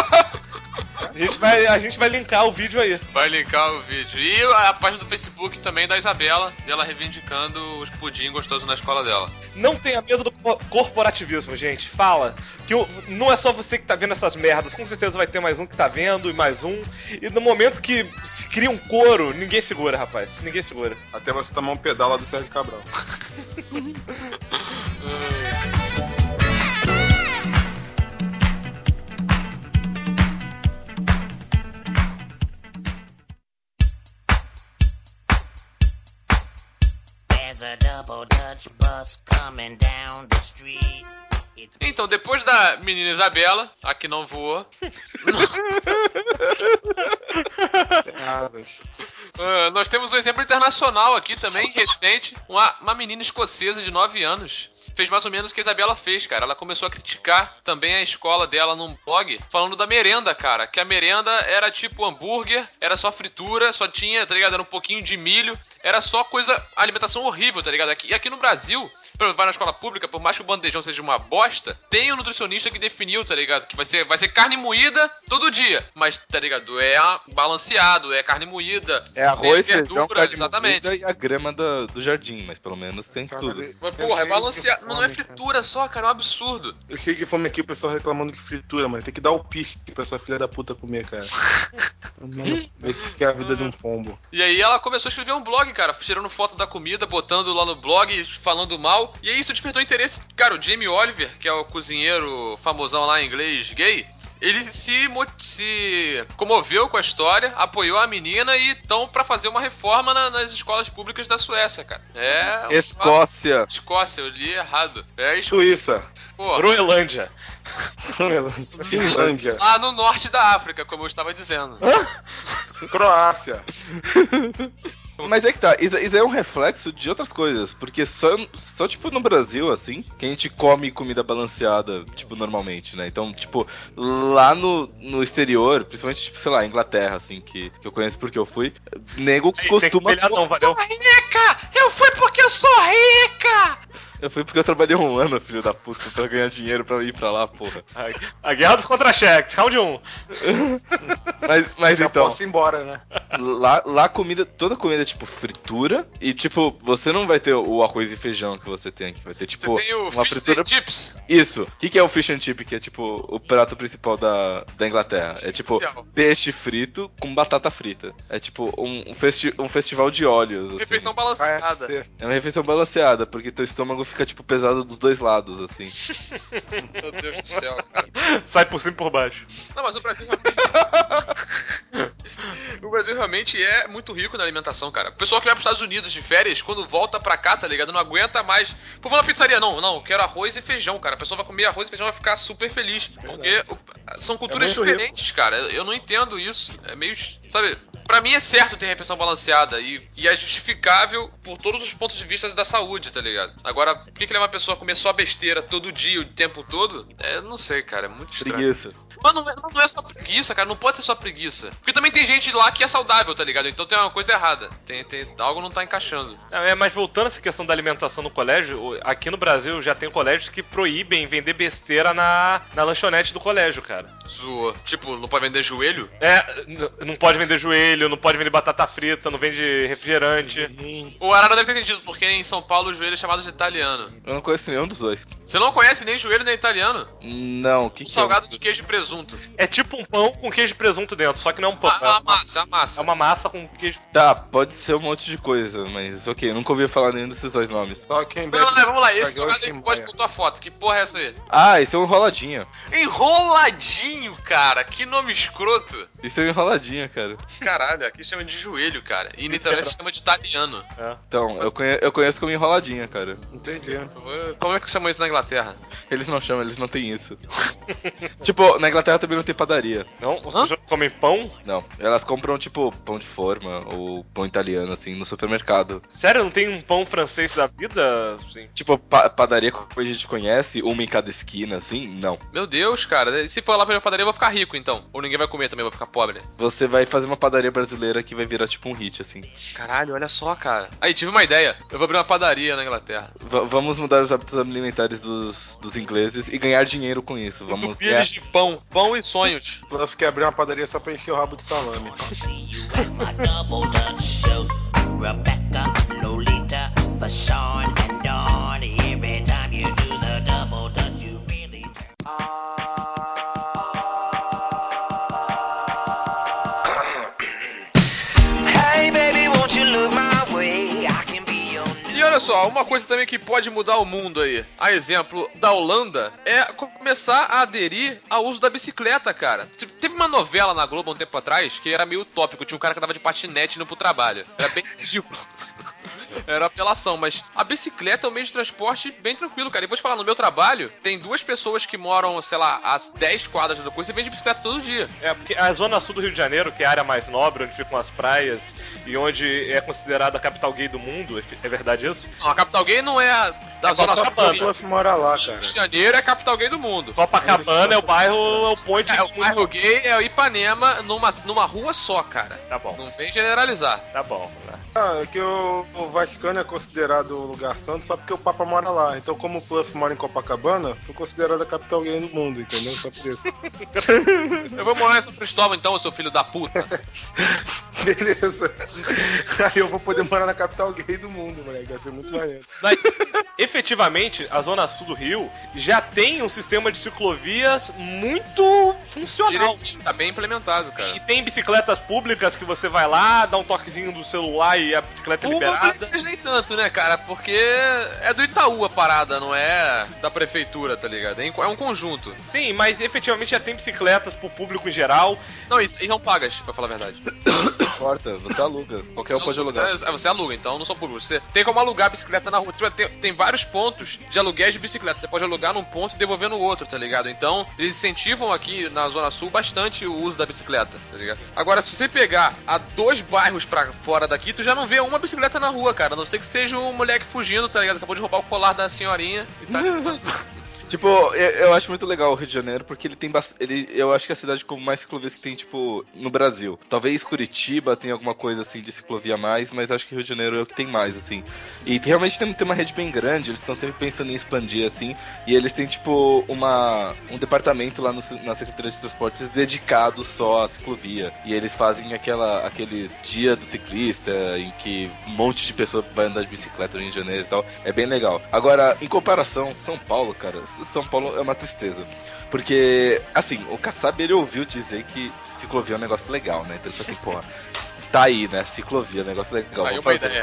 A gente vai linkar o vídeo aí. Vai linkar o vídeo. E a página do Facebook também da Isabela, dela reivindicando os pudim gostosos na escola dela. Não tenha medo do corporativismo, gente. Fala. Que não é só você que tá vendo essas merdas. Com certeza vai ter mais um que tá vendo e mais um. E no momento que se cria um coro, ninguém segura, rapaz. Ninguém segura. Até você tomar um pedal lá do Sérgio Cabral. There's a double Dutch bus coming down the street. Então, depois da menina Isabela, a que não voou, Sem asas. nós temos um exemplo internacional aqui também, recente. Uma menina escocesa de 9 anos. Fez mais ou menos o que a Isabela fez, cara. Ela começou a criticar também a escola dela num blog, falando da merenda, cara. Que a merenda era tipo hambúrguer, era só fritura, só tinha, tá ligado? Era um pouquinho de milho, era só coisa, alimentação horrível, tá ligado? E aqui no Brasil, vai na escola pública, por mais que o bandejão seja uma bosta, tem um nutricionista que definiu, tá ligado? Que vai ser carne moída todo dia. Mas, tá ligado? É balanceado, é carne moída. É arroz, tem feijão, verdura, carne exatamente. moída e a grama do jardim, mas pelo menos tem tudo. Mas, porra, é balanceado. Não é fritura só, cara, é um absurdo. Eu cheio de fome aqui, o pessoal reclamando de fritura, mas tem que dar o piche pra essa filha da puta comer, cara. Que é a vida de um pombo. E aí ela começou a escrever um blog, cara, tirando foto da comida, botando lá no blog, falando mal. E aí isso despertou interesse. Cara, o Jamie Oliver, que é o cozinheiro famosão lá em inglês gay, ele se comoveu com a história, apoiou a menina e estão pra fazer uma reforma nas escolas públicas da Suécia, cara. Escócia. Escócia, eu li errado. Suíça. Pô, Finlândia. lá no norte da África, como eu estava dizendo. Croácia. Mas é que tá, isso é um reflexo de outras coisas, porque só tipo no Brasil, assim, que a gente come comida balanceada, tipo, normalmente, né? Então, tipo, lá no exterior, principalmente, tipo, sei lá, Inglaterra, assim, que eu conheço porque eu fui, nego costuma... Não, valeu. Eu fui porque eu sou rica! Eu fui porque eu trabalhei um ano, filho da puta, pra ganhar dinheiro pra ir pra lá, porra. A guerra dos contra-cheques, round 1. Mas Já então... posso ir embora, né? Lá comida, toda comida é tipo fritura e tipo, você não vai ter o arroz e feijão que você tem aqui, vai ter tipo Você tem o uma fish fritura. and chips. Isso. O que é o fish and chip, que é tipo o prato principal da Inglaterra? É tipo Oficial. peixe frito com batata frita. É tipo um festival de óleos, assim. Refeição balanceada. KFC. É uma refeição balanceada, porque teu estômago fica tipo pesado dos dois lados, assim. Meu Deus do céu, cara. Sai por cima e por baixo. Não, mas o Brasil realmente... O Brasil realmente é muito rico na alimentação, cara. O pessoal que vai pros Estados Unidos de férias, quando volta pra cá, tá ligado? Não aguenta mais. Pô, vou na pizzaria. Não, eu quero arroz e feijão, cara. A pessoa vai comer arroz e feijão e vai ficar super feliz. Porque são culturas muito diferentes, cara. Eu não entendo isso. É meio... Sabe... Pra mim é certo ter refeição balanceada e é justificável por todos os pontos de vista da saúde, tá ligado? Agora, por que leva uma pessoa a comer só besteira todo dia, o tempo todo? Não sei, cara, é muito estranho. Preguiça. Mas não é só preguiça, cara, não pode ser só preguiça. Porque também tem gente lá que é saudável, tá ligado? Então tem uma coisa errada. Algo não tá encaixando. Mas voltando a essa questão da alimentação no colégio, aqui no Brasil já tem colégios que proíbem vender besteira na lanchonete do colégio, cara. Zoa. Tipo, não pode vender joelho? Não pode vender joelho, não pode vender batata frita, não vende refrigerante. O Arara deve ter entendido, porque em São Paulo o joelho é chamado de italiano. Eu não conheço nenhum dos dois. Você não conhece nem joelho nem italiano? Não, o que Um salgado de queijo e presunto. É tipo um pão com queijo e presunto dentro, só que não é um pão. É uma massa. É uma massa com queijo. Tá, pode ser um monte de coisa, mas ok, nunca ouvi falar nenhum desses dois nomes. Só quem Não, bebe. vamos lá. Esse Dragão salgado aí Tim pode Maia. botar a foto. Que porra é essa aí? Ah, isso é um enroladinho. Enroladinho, cara. Que nome escroto. Isso é um enroladinho, cara. Caralho, aqui chama de joelho, cara. E na internet chama de italiano. Então, eu conheço como enroladinha, cara. Entendi. Como é que chama isso na Inglaterra? Eles não chamam, eles não têm isso. Tipo, na Inglaterra também não tem padaria. Não? Os sujeitos comem pão? Não. Elas compram, tipo, pão de forma ou pão italiano, assim, no supermercado. Sério, não tem um pão francês da vida? Assim? Tipo, padaria como a gente conhece, uma em cada esquina, assim, não. Meu Deus, cara. Se for lá pra minha padaria, eu vou ficar rico, então. Ou ninguém vai comer também, eu vou ficar pobre. Você vai fazer uma padaria brasileira que vai virar, tipo, um hit, assim. Caralho, olha só, cara. Aí, tive uma ideia. Eu vou abrir uma padaria na Inglaterra. Vamos mudar os hábitos alimentares dos ingleses e ganhar dinheiro com isso. Vamos Entupir eles de pão. Pão e sonhos. Fluff quer abrir uma padaria só pra encher o rabo de salame. See you at my double dutch show. Rebecca, Lolita, Fashawn, and Dawn. Every time you do the double dutch, you really. Hey, baby, won't you look my way? I can be your E olha só, uma coisa também que pode mudar o mundo aí. A exemplo da Holanda é começar a aderir ao uso da bicicleta, cara. Teve uma novela na Globo há um tempo atrás que era meio utópico. Tinha um cara que andava de patinete indo pro trabalho. Era bem ridículo. Era apelação, mas a bicicleta é um meio de transporte bem tranquilo, cara. E vou te falar, no meu trabalho, tem 2 pessoas que moram, sei lá, a 10 quadras da coisa e vêm de bicicleta todo dia. Porque a zona sul do Rio de Janeiro, que é a área mais nobre, onde ficam as praias e onde é considerada a capital gay do mundo, é verdade isso? Não, a capital gay não é da zona sul do O Rio. Fluff mora lá, cara. Rio de Janeiro é a capital gay do mundo. Copacabana é o bairro, é o ponte. O bairro gay é o Ipanema numa rua só, cara. Tá bom, Não vem generalizar. tá bom. Né? É que o Vascano é considerado um lugar santo só porque o Papa mora lá. Então, como o Fluff mora em Copacabana, foi considerado a capital gay do mundo, entendeu? Só por isso. Eu vou morar em São Cristóvão então, seu filho da puta. Beleza. Aí eu vou poder morar na capital gay do mundo, moleque. Vai ser muito maneiro. Mas, efetivamente, a zona sul do Rio já tem um sistema de ciclovias muito funcional. Direitinho, tá bem implementado, cara. E tem bicicletas públicas que você vai lá, dá um toquezinho do celular e a bicicleta é liberada. Públicas nem tanto, né, cara? Porque é do Itaú a parada, não é da prefeitura, tá ligado? É um conjunto. Sim, mas efetivamente já tem bicicletas pro público em geral. Não, e não pagas, pra falar a verdade. importa, você aluga. Qualquer um pode alugar. Você aluga, então não são públicos. Você tem como alugar bicicleta na rua. Tem vários pontos de aluguéis de bicicleta. Você pode alugar num ponto e devolver no outro, tá ligado? Então, eles incentivam aqui na Zona Sul bastante o uso da bicicleta, tá ligado? Agora, se você pegar a 2 bairros pra fora daqui, tu já não vê uma bicicleta na rua, cara. A não ser que seja um moleque fugindo, tá ligado? Acabou de roubar o colar da senhorinha e tá... Tipo, eu acho muito legal o Rio de Janeiro, porque ele tem eu acho que é a cidade com mais ciclovias que tem, tipo, no Brasil. Talvez Curitiba tenha alguma coisa, assim, de ciclovia a mais, mas acho que Rio de Janeiro é o que tem mais, assim. E realmente tem uma rede bem grande, eles estão sempre pensando em expandir, assim, e eles têm, tipo, um departamento lá na Secretaria de Transportes dedicado só à ciclovia. E eles fazem aquele dia do ciclista, em que um monte de pessoa vai andar de bicicleta no Rio de Janeiro e tal. É bem legal. Agora, em comparação, São Paulo, cara, São Paulo é uma tristeza. Porque, assim, o Kassab, ele ouviu dizer que ciclovia é um negócio legal, né? Então ele falou assim, porra, tá aí, né? Ciclovia, negócio legal. Aí vou uma fazer. ideia.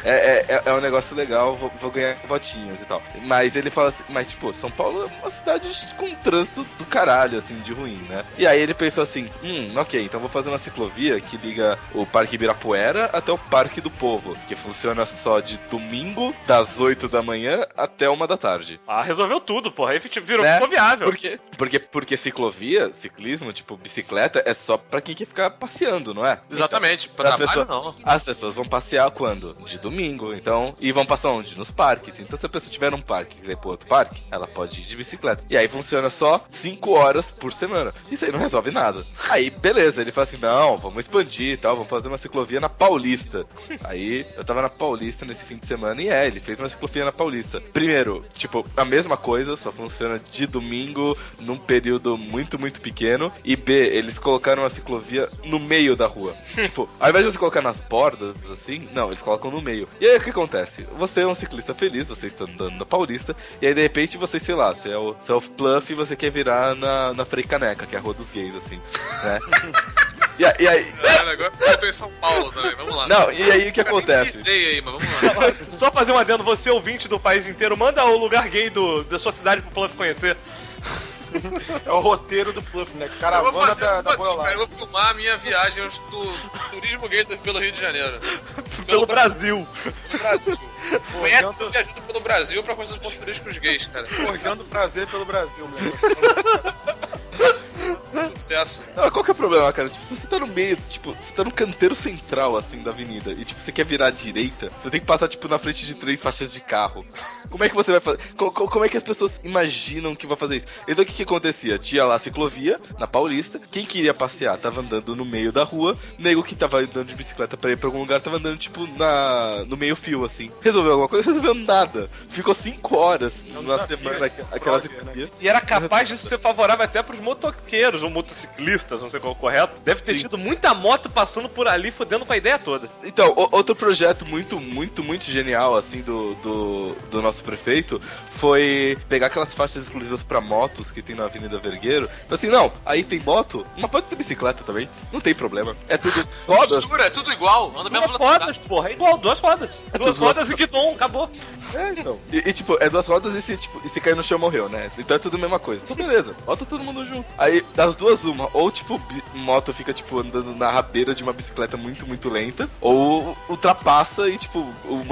É um negócio legal, vou ganhar votinhas e tal. Mas ele fala assim, mas tipo, São Paulo é uma cidade com um trânsito do caralho, assim, de ruim, né? E aí ele pensou assim, ok, então vou fazer uma ciclovia que liga o Parque Ibirapuera até o Parque do Povo, que funciona só de domingo, das 8 da manhã até 1 da tarde. Ah, resolveu tudo, porra. Aí virou, Né? ficou viável. Por quê? Porque ciclovia, ciclismo, tipo, bicicleta, é só pra quem quer ficar passeando, não é? Exatamente. Então, Pra trabalho, não. as pessoas vão passear quando? De domingo, então. E vão passar onde? Nos parques. Então, se a pessoa tiver um parque e quiser ir pro outro parque, ela pode ir de bicicleta. E aí funciona só 5 horas por semana. Isso aí não resolve nada. Aí, beleza, ele fala assim: não, vamos expandir e tal, vamos fazer uma ciclovia na Paulista. Aí, eu tava na Paulista nesse fim de semana e ele fez uma ciclovia na Paulista. Primeiro, tipo, a mesma coisa, só funciona de domingo, num período muito, muito pequeno. E B, eles colocaram a ciclovia no meio da rua. Tipo, ao invés de você colocar nas bordas, assim, não, eles colocam no meio. E aí o que acontece? Você é um ciclista feliz, você está andando na Paulista, e aí de repente você, sei lá, você é o Pluff e você quer virar na Frei Caneca, que é a rua dos gays, assim, né? E aí... Agora eu tô em São Paulo também, vamos lá. Não, e aí o que acontece? Pisei aí, mas vamos lá. Só fazer um adendo, você ouvinte do país inteiro, manda o lugar gay da sua cidade pro Pluff conhecer. É o roteiro do Pluff, né? Eu vou Caravana fazer da assim, Boa cara, eu vou filmar a minha viagem do turismo gay pelo Rio de Janeiro. Pelo Brasil. Pelo Brasil. O Edson viajando pelo Brasil pra conhecer os pontos turísticos gays, cara. Forjando prazer pelo Brasil, mesmo. Sucesso. Não, qual que é o problema, cara? Tipo, se você tá no meio, tipo, você tá no canteiro central, assim, da avenida, e, tipo, você quer virar à direita, você tem que passar, tipo, na frente de 3 faixas de carro. Como é que você vai fazer? Como é que as pessoas imaginam que vai fazer isso? Então, o que acontecia? Tinha lá a ciclovia, na Paulista, quem queria passear tava andando no meio da rua, nego que tava andando de bicicleta pra ir pra algum lugar tava andando, tipo, no meio fio, assim. Resolveu alguma coisa? Resolveu nada. Ficou 5 horas na semana aquela ciclovia. E era capaz de ser favorável até pros motoqueiros, ou motociclistas, não sei qual é o correto. Deve ter tido muita moto passando por ali, fodendo com a ideia toda. Então, outro projeto muito, muito, muito genial, assim, do nosso prefeito, foi pegar aquelas faixas exclusivas pra motos que tem na Avenida Vergueiro. Então, assim, não, aí tem moto, mas pode ter bicicleta também, não tem problema. É tudo rodas. Mistura, é tudo igual, anda mesmo Duas rodas, porra, é igual, 2 rodas. É 2 tudo rodas duas- e guidon, acabou. É, então. E, tipo, é 2 rodas e se cair no chão morreu, né? Então é tudo a mesma coisa. Então beleza, bota todo mundo junto. Aí, das duas, uma, ou tipo, moto fica, tipo, andando na rabeira de uma bicicleta muito, muito lenta, ou ultrapassa e, tipo,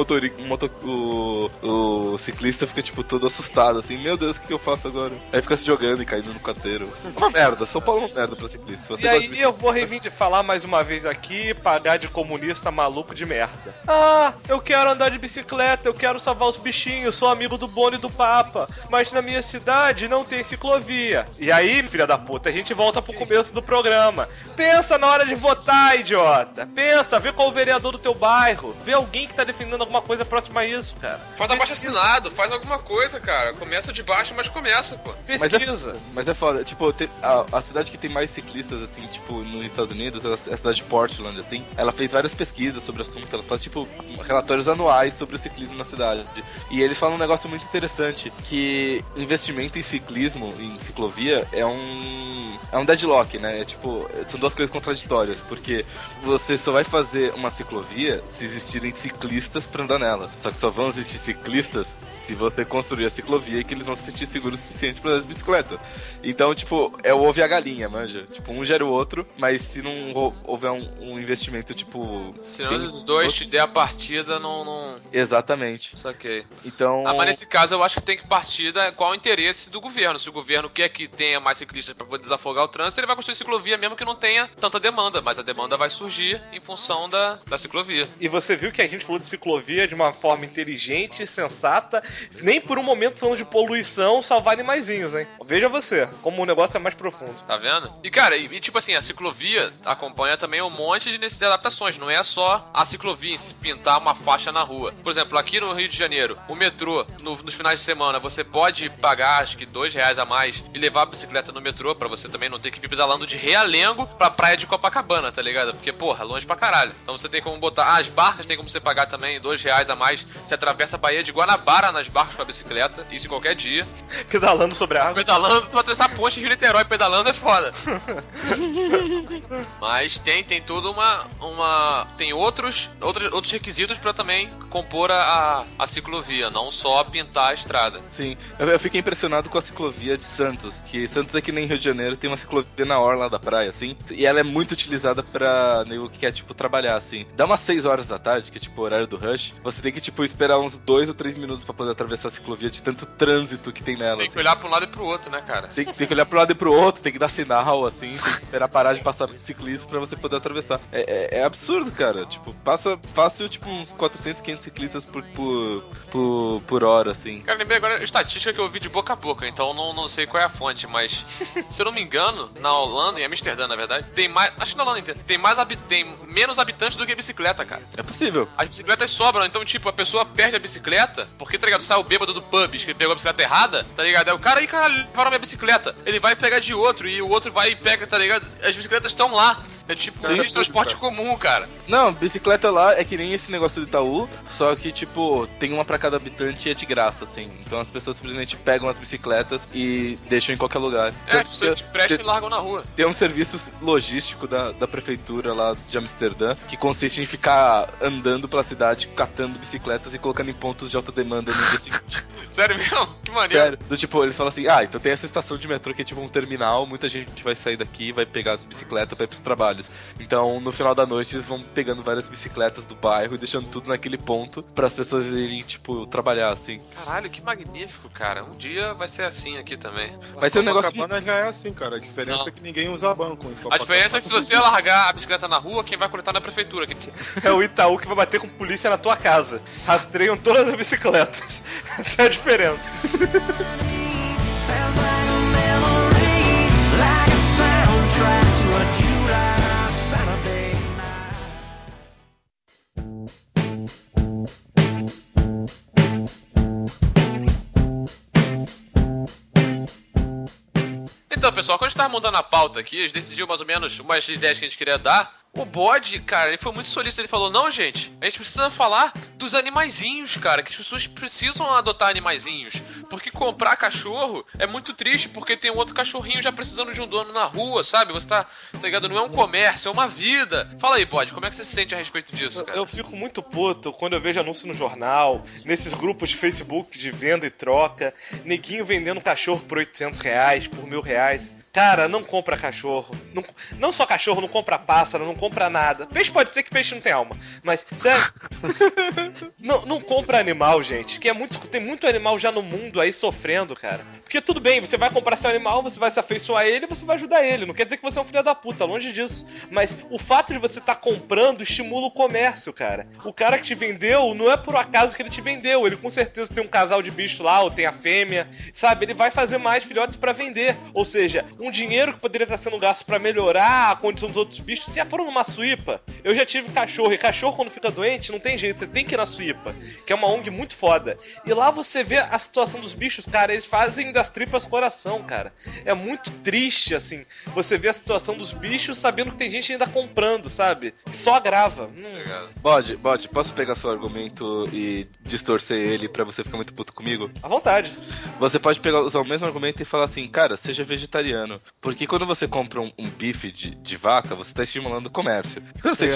o ciclista fica, tipo, todo assustado, assim, meu Deus, o que eu faço agora? Aí fica se jogando e caindo no canteiro. É uma merda, São Paulo é uma merda pra ciclista. Se você E gosta de aí eu vou falar mais uma vez aqui, pagar de comunista maluco de merda. Ah, eu quero andar de bicicleta, eu quero salvar os bichinhos, sou amigo do Bono e do Papa, mas na minha cidade não tem ciclovia. E aí, filha da puta, a gente volta pro começo do programa. Pensa na hora de votar, idiota. Pensa, vê qual o vereador do teu bairro, vê alguém que tá defendendo alguma coisa próxima a isso, cara. Faz abaixo assinado, faz alguma coisa, cara. Começa de baixo, mas começa, pô. Pesquisa. Mas é foda, tipo, a cidade que tem mais ciclistas, assim, tipo, nos Estados Unidos, é a cidade de Portland, assim, ela fez várias pesquisas sobre o assunto, ela faz, tipo, relatórios anuais sobre o ciclismo na cidade. E eles falam um negócio muito interessante, que investimento em ciclismo, em ciclovia, é um deadlock, né? É tipo, são duas coisas contraditórias, porque você só vai fazer uma ciclovia se existirem ciclistas pra andar nela. Só que só vão existir ciclistas se você construir a ciclovia, que eles vão se sentir seguros o suficiente pra andar de bicicleta. Então, tipo, é o ovo e a galinha, manja. Tipo, um gera o outro, mas se não houver um investimento, tipo... Se não os dois te der a partida, não... Exatamente. Saquei. Então... Mas nesse caso eu acho que tem que partir qual o interesse do governo. Se o governo quer que tenha mais ciclistas pra poder desafogar o trânsito, ele vai construir ciclovia mesmo que não tenha tanta demanda. Mas a demanda vai surgir em função da ciclovia. E você viu que a gente falou de ciclovia de uma forma inteligente, sensata, nem por um momento falando de poluição, salvar animaizinhos, hein? Veja você, como o negócio é mais profundo. Tá vendo? E cara, tipo assim, a ciclovia acompanha também um monte de adaptações. Não é só a ciclovia em se pintar uma faixa na rua. Por exemplo, aqui no Rio de Janeiro, o metrô, nos finais de semana, você pode pagar acho que R$2 a mais e levar a bicicleta no metrô pra você também não ter que vir pedalando de Realengo pra praia de Copacabana, tá ligado? Porque, porra, longe pra caralho. Então você tem como botar... as barcas tem como você pagar também R$2 a mais. Você atravessa a Baía de Guanabara nas barcas com a bicicleta, isso em qualquer dia. Pedalando sobre a água. Pedalando, tu vai atravessar a ponte de Niterói pedalando é foda. Mas tem toda tem outros requisitos pra também compor a ciclovia, não só pintar a estrada. Sim, eu fiquei impressionado com a ciclovia de Santos, que Santos é que nem Rio de Janeiro, tem uma ciclovia na orla da praia, assim, e ela é muito utilizada pra nego que quer, tipo, trabalhar, assim. Dá umas 6 horas da tarde, que é, tipo, o horário do rush, você tem que, tipo, esperar uns 2 ou 3 minutos pra poder atravessar a ciclovia de tanto trânsito que tem nela. Tem que assim. olhar pra um lado e pro outro, né, cara? Tem que olhar pro lado e pro outro, tem que dar sinal, assim, tem que esperar parar de passar ciclista pra você poder atravessar. É absurdo, cara. Tipo, passa fácil, tipo, uns 400, 500 ciclistas por hora, assim. Cara, lembrei agora a estatística que eu vi de boca a boca, então não sei qual é a fonte, mas se eu não me engano, na Holanda, em Amsterdã, na verdade, tem mais. Acho que na Holanda inteira, tem menos habitantes do que bicicleta, cara. É possível. As bicicletas sobram, então, tipo, a pessoa perde a bicicleta, porque, tá ligado, sai o bêbado do pub, que ele pegou a bicicleta errada, tá ligado? Aí o cara, caralho, parou minha bicicleta. Ele vai pegar de outro, e o outro vai e pega, tá ligado? As bicicletas estão lá. É tipo um de transporte comum, cara. Não, bicicleta lá é que nem esse negócio do Itaú, só que, tipo, tem uma pra cada habitante e é de graça, assim. Então as pessoas simplesmente pegam as bicicletas e deixam em qualquer lugar. As pessoas emprestam e largam na rua. Tem um serviço logístico da prefeitura lá de Amsterdã, que consiste em ficar andando pela cidade, catando bicicletas e colocando em pontos de alta demanda no dia seguinte. Sério mesmo? Que maneiro. Sério. Do tipo, eles falam assim, então tem essa estação de metrô que é tipo um terminal, muita gente vai sair daqui, vai pegar as bicicletas pra ir pros trabalhos. Então, no final da noite, eles vão pegando várias bicicletas do bairro e deixando tudo naquele ponto para as pessoas irem, tipo, trabalhar, assim. Caralho, que magnífico, cara. Um dia vai ser assim aqui também. Vai ter um negócio... Copacabana já é assim, cara. A diferença é que ninguém usa banco. A diferença é que se você largar a bicicleta na rua, quem vai coletar na prefeitura. É o Itaú que vai bater com polícia na tua casa. Rastreiam todas as bicicletas. Essa é a diferença. Sounds like a memory, like a soundtrack to a July Saturday Então, pessoal, quando a gente tava montando a pauta aqui, a gente decidiu mais ou menos umas ideias que a gente queria dar. O Bode, cara, ele foi muito solícito. Ele falou, não, gente, a gente precisa falar dos animaizinhos, cara, que as pessoas precisam adotar animaizinhos. Porque comprar cachorro é muito triste, porque tem um outro cachorrinho já precisando de um dono na rua, sabe? Você tá ligado? Não é um comércio, é uma vida. Fala aí, Bode, como é que você se sente a respeito disso, cara? Eu fico muito puto quando eu vejo anúncio no jornal, nesses grupos de Facebook de venda e troca, neguinho vendendo cachorro por R$800, por R$1.000. Cara, não compra cachorro. Não só cachorro, não compra pássaro, não compra nada. Peixe pode ser que peixe não tem alma. Mas, sério. não compra animal, gente. Que tem muito animal já no mundo aí sofrendo, cara. Porque tudo bem, você vai comprar seu animal, você vai se afeiçoar a ele, você vai ajudar ele. Não quer dizer que você é um filho da puta, longe disso. Mas o fato de você estar comprando estimula o comércio, cara. O cara que te vendeu, não é por acaso que ele te vendeu. Ele com certeza tem um casal de bicho lá, ou tem a fêmea, sabe? Ele vai fazer mais filhotes pra vender. Ou seja, um dinheiro que poderia estar sendo gasto pra melhorar a condição dos outros bichos, já foram numa suípa. Eu já tive cachorro, e cachorro quando fica doente não tem jeito, você tem que ir na suípa, que é uma ONG muito foda. E lá você vê a situação dos bichos, cara, eles fazem das tripas coração, cara. É muito triste, assim, você vê a situação dos bichos sabendo que tem gente ainda comprando, sabe? Só agrava. Bode, posso pegar seu argumento e distorcer ele pra você ficar muito puto comigo? À vontade. Você pode usar o mesmo argumento e falar assim, cara, seja vegetariano. Porque quando você compra um bife de vaca, você tá estimulando o comércio. E quando você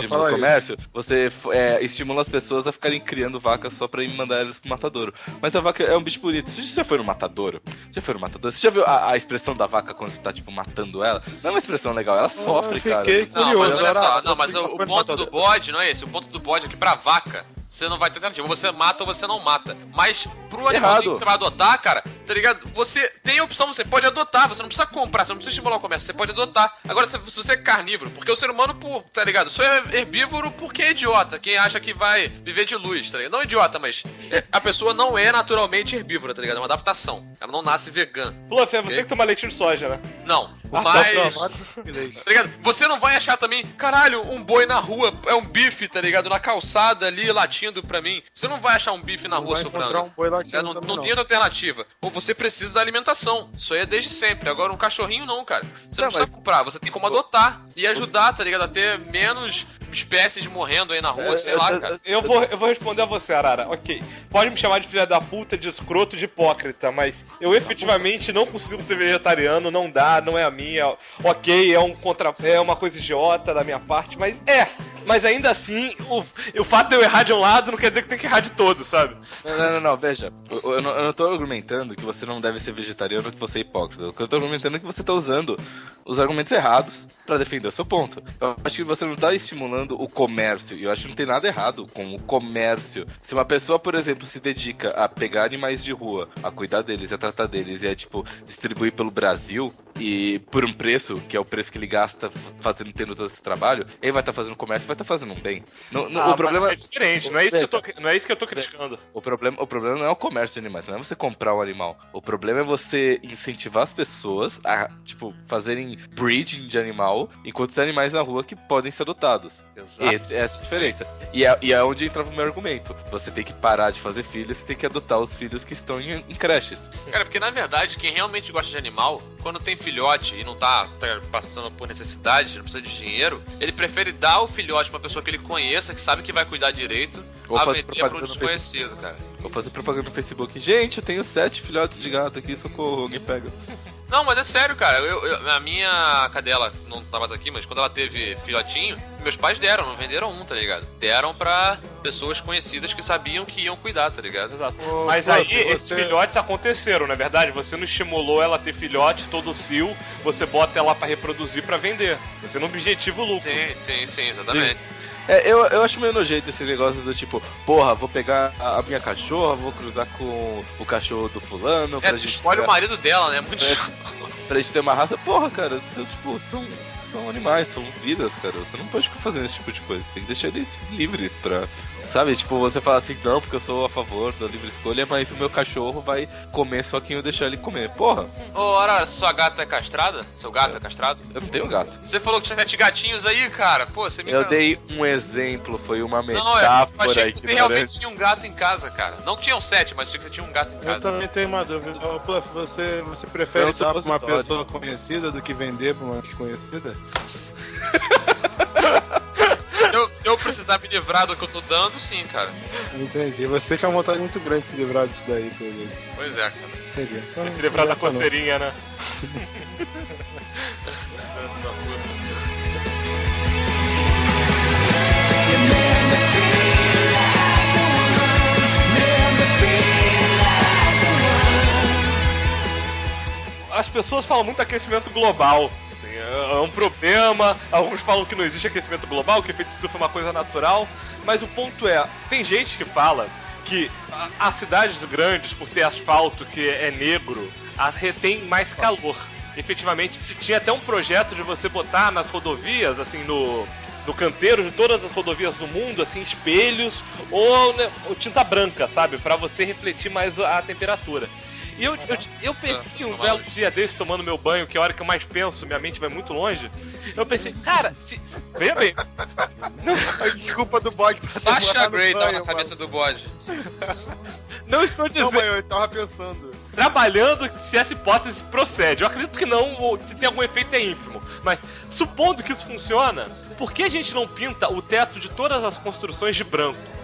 falar estimula o comércio, você estimula as pessoas a ficarem criando vacas só pra ir mandar elas pro matadouro. Mas a vaca é um bicho bonito. Você já foi no matadouro? Você já viu a expressão da vaca quando você tá, tipo, matando ela? Não é uma expressão legal, ela sofre, cara. fiquei Não, mas curioso. olha só, Arara, não, mas você o foi no ponto do matadouro? bode não é esse. O ponto do bode é que pra vaca, você não vai ter alternativa. Você mata ou você não mata. Mas pro animalzinho que você vai adotar, cara, tá ligado? Você tem a opção, você pode adotar. Você não precisa comprar, você não precisa estimular o comércio. Você pode adotar. Agora, se você é carnívoro, porque o ser humano, tá ligado? Só é herbívoro porque é idiota. Quem acha que vai viver de luz, tá ligado? Não idiota, mas a pessoa não é naturalmente herbívora, tá ligado? É uma adaptação. Ela não nasce vegana. Bluff, é você que toma leitinho de soja, né? Não. Tá Mas. provado. Tá ligado? Você não vai achar também, caralho, um boi na rua é um bife, tá ligado? Na calçada ali latindo pra mim. Você não vai achar um bife na Não rua vai sobrando. encontrar um boi latindo não, também, não não. tem outra alternativa. Ou você precisa da alimentação. Isso aí é desde sempre. Agora um cachorrinho não, cara. Você não precisa comprar, você tem como adotar e ajudar, tá ligado? A ter menos espécies morrendo aí na rua, sei lá, cara. Eu vou responder a você, Arara. Ok. Pode me chamar de filha da puta, de escroto, de hipócrita, mas eu efetivamente não consigo ser vegetariano, não dá, não é a minha. Ok, é uma coisa idiota da minha parte, mas ainda assim, o fato de eu errar de um lado não quer dizer que tem que errar de todos, sabe? Não, veja. Eu não tô argumentando que você não deve ser vegetariano ou que você é hipócrita. O que eu tô argumentando é que você tá usando os argumentos errados pra defender o seu ponto. Eu acho que você não tá estimulando o comércio, e eu acho que não tem nada errado com o comércio. Se uma pessoa, por exemplo, se dedica a pegar animais de rua, a cuidar deles, a tratar deles, e a, tipo, distribuir pelo Brasil, e por um preço, que é o preço que ele gasta tendo todo esse trabalho, ele vai estar fazendo comércio, vai estar fazendo um bem. O problema é diferente, não é isso que eu tô criticando. O problema não é o comércio de animais, não é você comprar um animal. O problema é você incentivar as pessoas a, tipo, fazerem breeding de animal, enquanto tem animais na rua que podem ser adotados. Essa é a diferença. E é onde entrava o meu argumento. Você tem que parar de fazer filhos, você tem que adotar os filhos que estão em creches. Cara, porque na verdade, quem realmente gosta de animal, quando tem filhote e não tá passando por necessidade, não precisa de dinheiro, ele prefere dar o filhote pra uma pessoa que ele conheça, que sabe que vai cuidar direito, Ou a fazer vender propaganda pro no desconhecido, cara. Vou fazer propaganda no Facebook. Gente, eu tenho 7 filhotes de gato aqui, socorro, alguém pega. Não, mas é sério, cara. A minha cadela não tá mais aqui, mas quando ela teve filhotinho, meus pais deram, não venderam um, tá ligado? Deram pra pessoas conhecidas que sabiam que iam cuidar, tá ligado? Exato. Mas aí esses filhotes aconteceram, não é verdade? Você não estimulou ela a ter filhote todo cio, você bota ela pra reproduzir pra vender. Você não objetiva o lucro. Sim, exatamente. Eu acho meio nojento esse negócio do tipo, porra, vou pegar a minha cachorra, vou cruzar com o cachorro do fulano. Pra gente escolhe o marido dela, né? Muito pra gente ter uma raça. Porra, cara, tipo, são animais, são vidas, cara. Você não pode ficar fazendo esse tipo de coisa. Você tem que deixar eles livres pra. Sabe, tipo, você fala assim, não, porque eu sou a favor da livre escolha, mas o meu cachorro vai comer só quem eu deixar ele comer. Porra! Ô, Arara, sua gata é castrada? Seu gato é castrado? Eu não tenho gato. Você falou que tinha 7 gatinhos aí, cara. Pô, você me Eu enganou. dei um exemplo, foi uma Não, metáfora eu achei que você ignorante. realmente tinha um gato em casa, cara. Não que tinham 7, mas achei que você tinha um gato em Eu casa. também tenho uma dúvida. Ô, Pluff, você prefere É um dar pra uma supositório. pessoa conhecida do que vender pra uma desconhecida? Se eu precisar me livrar do que eu tô dando, sim, cara. Entendi. Você tinha uma vontade muito grande de se livrar disso daí, pelo jeito. Pois é, cara. Entendi. Então, Se livrar da não adianta, não. coceirinha, né? As pessoas falam muito aquecimento global. Assim, é um problema. Alguns falam que não existe aquecimento global, que o efeito estufa é uma coisa natural. Mas o ponto é, tem gente que fala que as cidades grandes, por ter asfalto que é negro, retém mais calor. Efetivamente, tinha até um projeto de você botar nas rodovias, assim, no canteiro de todas as rodovias do mundo, assim, espelhos ou tinta branca, sabe? Pra você refletir mais a temperatura. E eu pensei um belo dia desse, tomando meu banho, que é a hora que eu mais penso, minha mente vai muito longe. Eu pensei, cara, veja bem. Não, A desculpa do bode pra Sasha demorar no Grey tava banho, na cabeça do bode. não estou Não, dizendo. mãe, eu tava pensando. Trabalhando se essa hipótese procede. Eu acredito que não, ou se tem algum efeito é ínfimo. Mas, supondo que isso funciona, por que a gente não pinta o teto de todas as construções de branco?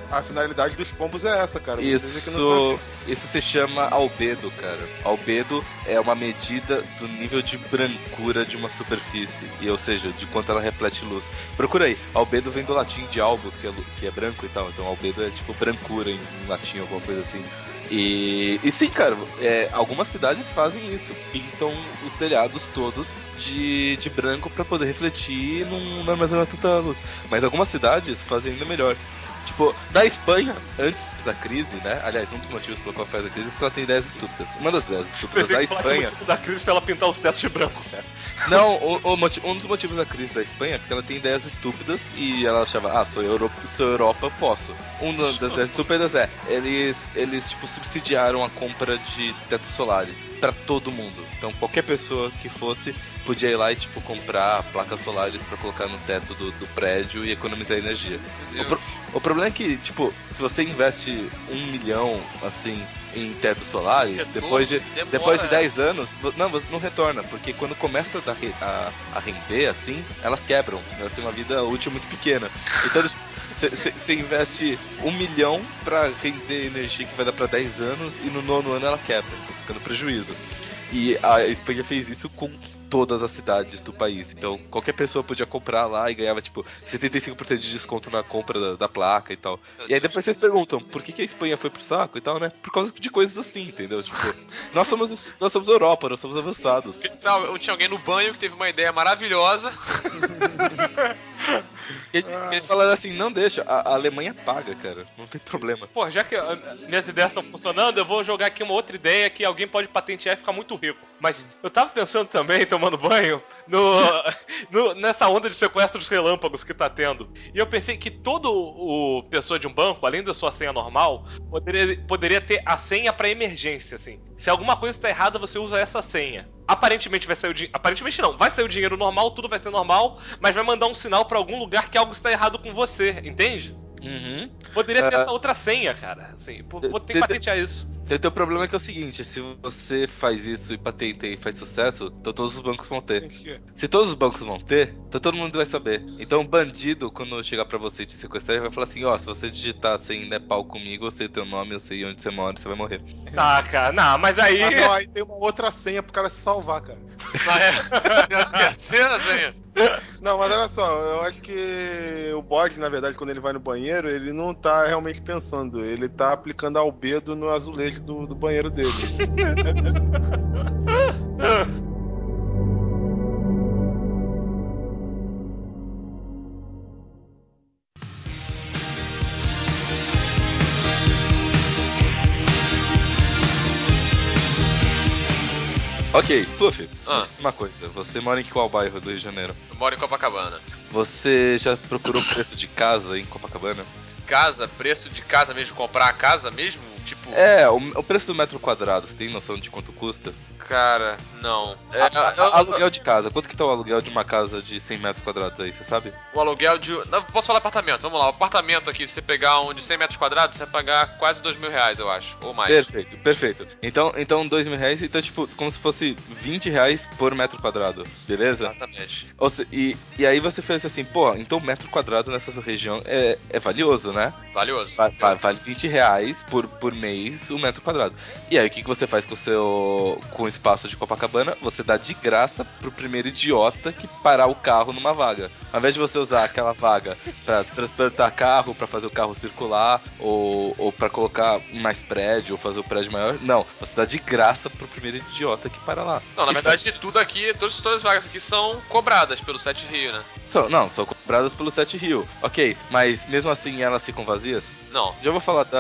a finalidade dos pombos é essa, cara. Vocês é que não sabem. Isso se chama albedo, cara. Albedo é uma medida do nível de brancura de uma superfície, ou seja, de quanto ela reflete luz. Procura aí, albedo vem do latim de albus, que é branco e tal, então albedo é tipo brancura em latim, alguma coisa assim. E sim, cara, algumas cidades fazem isso, pintam os telhados todos de branco pra poder refletir e não armazenar tanta luz. Mas algumas cidades fazem ainda melhor. Tipo, na Espanha, antes da crise, né? Aliás, um dos motivos pelo qual faz a crise é porque ela tem ideias estúpidas. Uma das ideias estúpidas da Espanha. O motivo da crise foi ela pintar os tetos de branco, cara. Não, um dos motivos da crise da Espanha é porque ela tem ideias estúpidas e ela achava, sou Europa, posso. Uma das ideias estúpidas eles tipo, subsidiaram a compra de tetos solares pra todo mundo. Então qualquer pessoa que fosse podia ir lá e tipo comprar placas solares pra colocar no teto do prédio e economizar energia. O problema é que, tipo, se você investe 1 milhão, assim, em tetos solares, depois de 10 anos, não retorna, porque quando começa a render, assim, elas quebram, elas têm uma vida útil muito pequena. Então, você investe 1 milhão pra render energia que vai dar pra 10 anos e no 9º ano ela quebra, fica no prejuízo. E a Espanha fez isso com todas as cidades do país. Então, qualquer pessoa podia comprar lá e ganhava, tipo, 75% de desconto na compra da placa e tal. E aí depois vocês perguntam, por que a Espanha foi pro saco e tal, né? Por causa de coisas assim, entendeu? Tipo, nós somos Europa, nós somos avançados. Tinha alguém no banho que teve uma ideia maravilhosa. Eles falaram assim, não deixa, a Alemanha paga, cara, não tem problema. Pô, já que minhas ideias estão funcionando, eu vou jogar aqui uma outra ideia que alguém pode patentear e ficar muito rico. Mas eu tava pensando também, tomando banho, nessa onda de sequestro dos relâmpagos que tá tendo. E eu pensei que todo pessoa de um banco, além da sua senha normal, poderia ter a senha pra emergência, assim. Se alguma coisa está errada, você usa essa senha. Aparentemente vai sair o dinheiro. Aparentemente não, vai sair o dinheiro normal, tudo vai ser normal, mas vai mandar um sinal pra algum lugar que algo está errado com você, entende? Uhum. Poderia ter essa outra senha, cara. Assim, vou ter que patentear isso. O teu problema é que é o seguinte, se você faz isso e patenteia e faz sucesso, então todos os bancos vão ter. Se todos os bancos vão ter, então todo mundo vai saber. Então o bandido, quando chegar pra você e te sequestrar, ele vai falar assim, se você digitar sem Nepal comigo, eu sei o teu nome, eu sei onde você mora, você vai morrer. Tá, cara, não, mas aí... Não, aí tem uma outra senha pro cara se salvar, cara. Eu acho que é a senha. Não, mas olha só, eu acho que o bode, na verdade, quando ele vai no banheiro, ele não tá realmente pensando, ele tá aplicando albedo no azulejo do banheiro dele. Ok, Fluffy, uma coisa, você mora em qual bairro do Rio de Janeiro? Eu moro em Copacabana. Você já procurou o preço de casa em Copacabana? Preço de casa mesmo, comprar a casa mesmo? Tipo... o preço do metro quadrado, você tem noção de quanto custa? Cara, não. Aluguel de casa, quanto que tá o aluguel de uma casa de 100 metros quadrados aí, você sabe? O aluguel de... Não, posso falar apartamento, vamos lá. O apartamento aqui, se você pegar um de 100 metros quadrados, você vai pagar quase R$2.000, eu acho, ou mais. Perfeito. Então R$2.000, então tipo, como se fosse R$20 por metro quadrado, beleza? Exatamente. E aí você fez assim, pô, então metro quadrado nessa sua região é valioso, né? Valioso. Vale R$20 por mês o metro quadrado. E aí o que você faz com o espaço de Copacabana? Você dá de graça pro primeiro idiota que parar o carro numa vaga. Ao invés de você usar aquela vaga pra transportar carro, pra fazer o carro circular, ou pra colocar mais prédio, ou fazer o prédio maior, não. Você dá de graça pro primeiro idiota que para lá. Não, na verdade, tudo aqui, todas as vagas aqui são cobradas pelo 7 Rio, né? São cobradas pelo 7 Rio. Ok, mas mesmo assim elas ficam vazias? Não. Já vou falar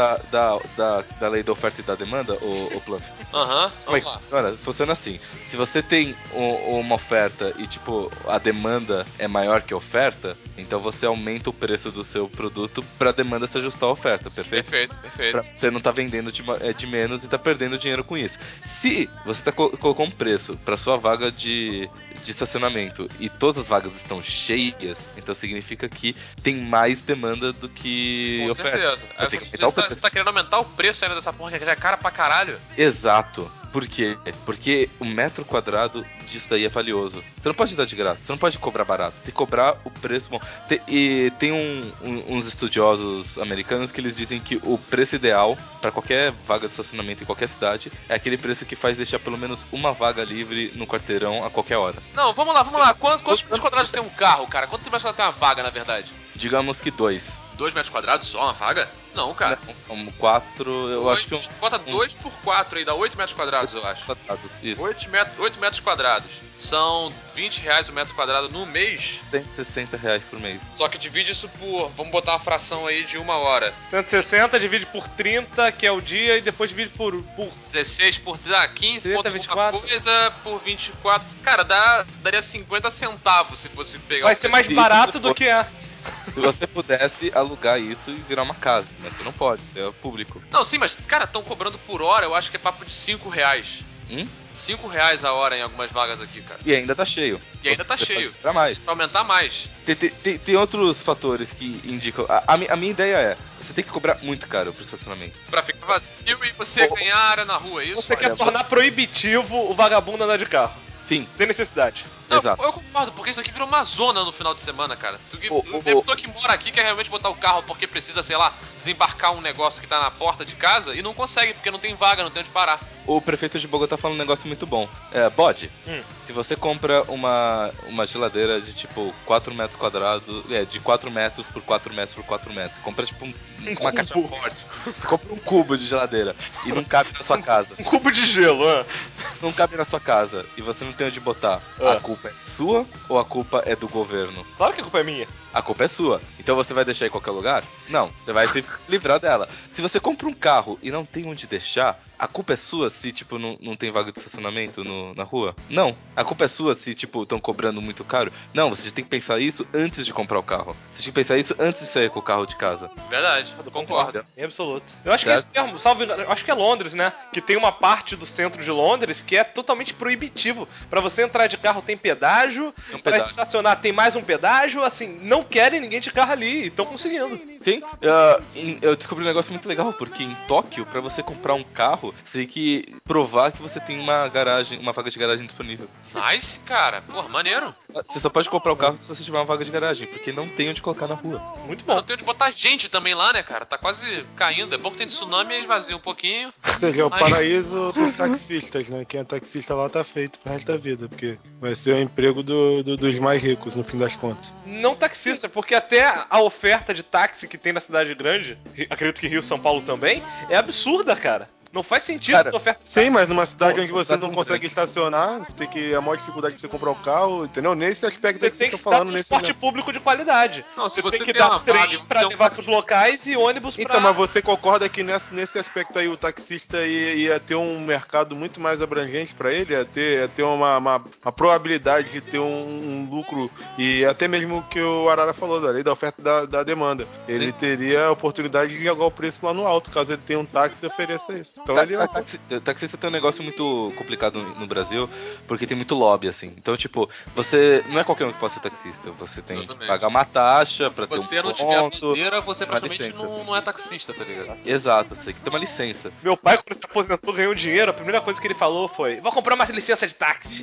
da lei da oferta e da demanda, o Plump. Como é que funciona? Funciona assim. Se você tem uma oferta e, tipo, a demanda é maior que a oferta, então você aumenta o preço do seu produto pra demanda se ajustar à oferta, perfeito? Perfeito. Você não tá vendendo de menos e tá perdendo dinheiro com isso. Se você colocou um preço pra sua vaga de estacionamento e todas as vagas estão cheias, então significa que tem mais demanda do que oferta. Com certeza. Você tá querendo aumentar o preço ainda dessa porra que já é cara pra caralho? Exato. Por quê? Porque o metro quadrado disso daí é valioso. Você não pode dar de graça, você não pode cobrar barato. Tem que cobrar o preço bom. E tem uns estudiosos americanos que eles dizem que o preço ideal para qualquer vaga de estacionamento em qualquer cidade é aquele preço que faz deixar pelo menos uma vaga livre no quarteirão a qualquer hora. Não, vamos lá. Quantos metros quadrados tem um carro, cara? Quantos metros quadrados tem uma vaga, na verdade? Digamos que 2. 2 metros quadrados só uma vaga? Não, cara. Como 4, eu acho que Bota 2 por 4 aí, dá 8 metros quadrados, eu acho. Isso. 8 metros quadrados. São R$20 o metro quadrado no mês. R$160 por mês. Só que divide isso por... Vamos botar uma fração aí de 1 hora. 160 divide por 30, que é o dia, e depois divide por 16 por 15, 30, ponto 24. alguma coisa por 24. Cara, daria 50 centavos se fosse pegar vai o ser preço. mais barato do que é. Se você pudesse alugar isso e virar uma casa, mas você não pode, você é público. Não, sim, mas, cara, estão cobrando por hora, eu acho que é papo de R$5. R$5 a hora em algumas vagas aqui, cara. E ainda tá cheio. E ainda tá cheio. Pra mais. Pra aumentar mais. Tem outros fatores que indicam. A minha ideia é: você tem que cobrar muito caro pro estacionamento. Pra ficar vazio e você ganhar área na rua, é isso? Você quer tornar proibitivo o vagabundo andar de carro. Sim. Sem necessidade. Não, Exato. eu concordo, porque isso aqui virou uma zona no final de semana, cara. A pessoa que mora aqui quer realmente botar o carro porque precisa, sei lá, desembarcar um negócio que tá na porta de casa e não consegue, porque não tem vaga, não tem onde parar. O prefeito de Bogotá fala um negócio muito bom. Bode, se você compra uma geladeira de tipo 4 metros quadrados, de 4 metros por 4 metros por 4 metros, compra tipo uma caixa forte, compra um cubo de geladeira e não cabe na sua casa. Um cubo de gelo, Não cabe na sua casa e você não tem onde botar. A culpa é sua ou a culpa é do governo? Claro que a culpa é minha. A culpa é sua. Então você vai deixar em qualquer lugar? Não, você vai se livrar dela. Se você compra um carro e não tem onde deixar, a culpa é sua se, tipo, não tem vaga de estacionamento na rua? Não. A culpa é sua se, tipo, estão cobrando muito caro? Não, você tem que pensar isso antes de comprar o carro. Você tem que pensar isso antes de sair com o carro de casa. Verdade, concordo. Em absoluto. Eu acho que é isso mesmo, eu acho que é Londres, né? Que tem uma parte do centro de Londres que é totalmente proibitivo. Pra você entrar de carro tem pedágio, pra estacionar tem mais um pedágio, assim, não querem ninguém de carro ali, e estão conseguindo. Sim, eu descobri um negócio muito legal, porque em Tóquio, pra você comprar um carro, você tem que provar que você tem uma vaga de garagem disponível. Nice, cara. Porra, maneiro. Você só pode comprar o carro se você tiver uma vaga de garagem, porque não tem onde colocar na rua. Muito bom. Não tem onde botar gente também lá, né, cara? Tá quase caindo. É bom que tem tsunami e esvazia um pouquinho. Ou seja, é o paraíso dos taxistas, né? Quem é taxista lá tá feito pro resto da vida, porque vai ser o emprego dos mais ricos, no fim das contas. Não taxista, porque até a oferta de táxi que tem na cidade grande, acredito que Rio e São Paulo também, é absurda, cara. Não faz sentido essa oferta. Sim, mas numa cidade onde você não consegue estacionar, você tem que. A maior dificuldade pra você comprar o carro, entendeu? Nesse aspecto aí que você tá falando, nesse transporte público de qualidade. Não, se você tem que tem uma dar trem vaga, pra você é um levar pros locais e ônibus pra... Então, mas você concorda que nesse aspecto aí o taxista ia ter um mercado muito mais abrangente pra ele? Ia ter uma probabilidade de ter um lucro, e até mesmo o que o Arara falou, da lei da oferta da demanda. Ele teria a oportunidade de jogar o preço lá no alto, caso ele tenha um táxi e ofereça isso. Então Taxista tem um negócio muito complicado no Brasil, porque tem muito lobby, assim. Então, tipo, você... Não é qualquer um que pode ser taxista. Você tem que pagar uma taxa pra ter um ponto. Se você não tiver bandeira, você praticamente não é taxista, tá ligado? Exato, você tem que ter uma licença. Meu pai, quando se aposentou, ganhou dinheiro, a primeira coisa que ele falou foi: vou comprar uma licença de táxi.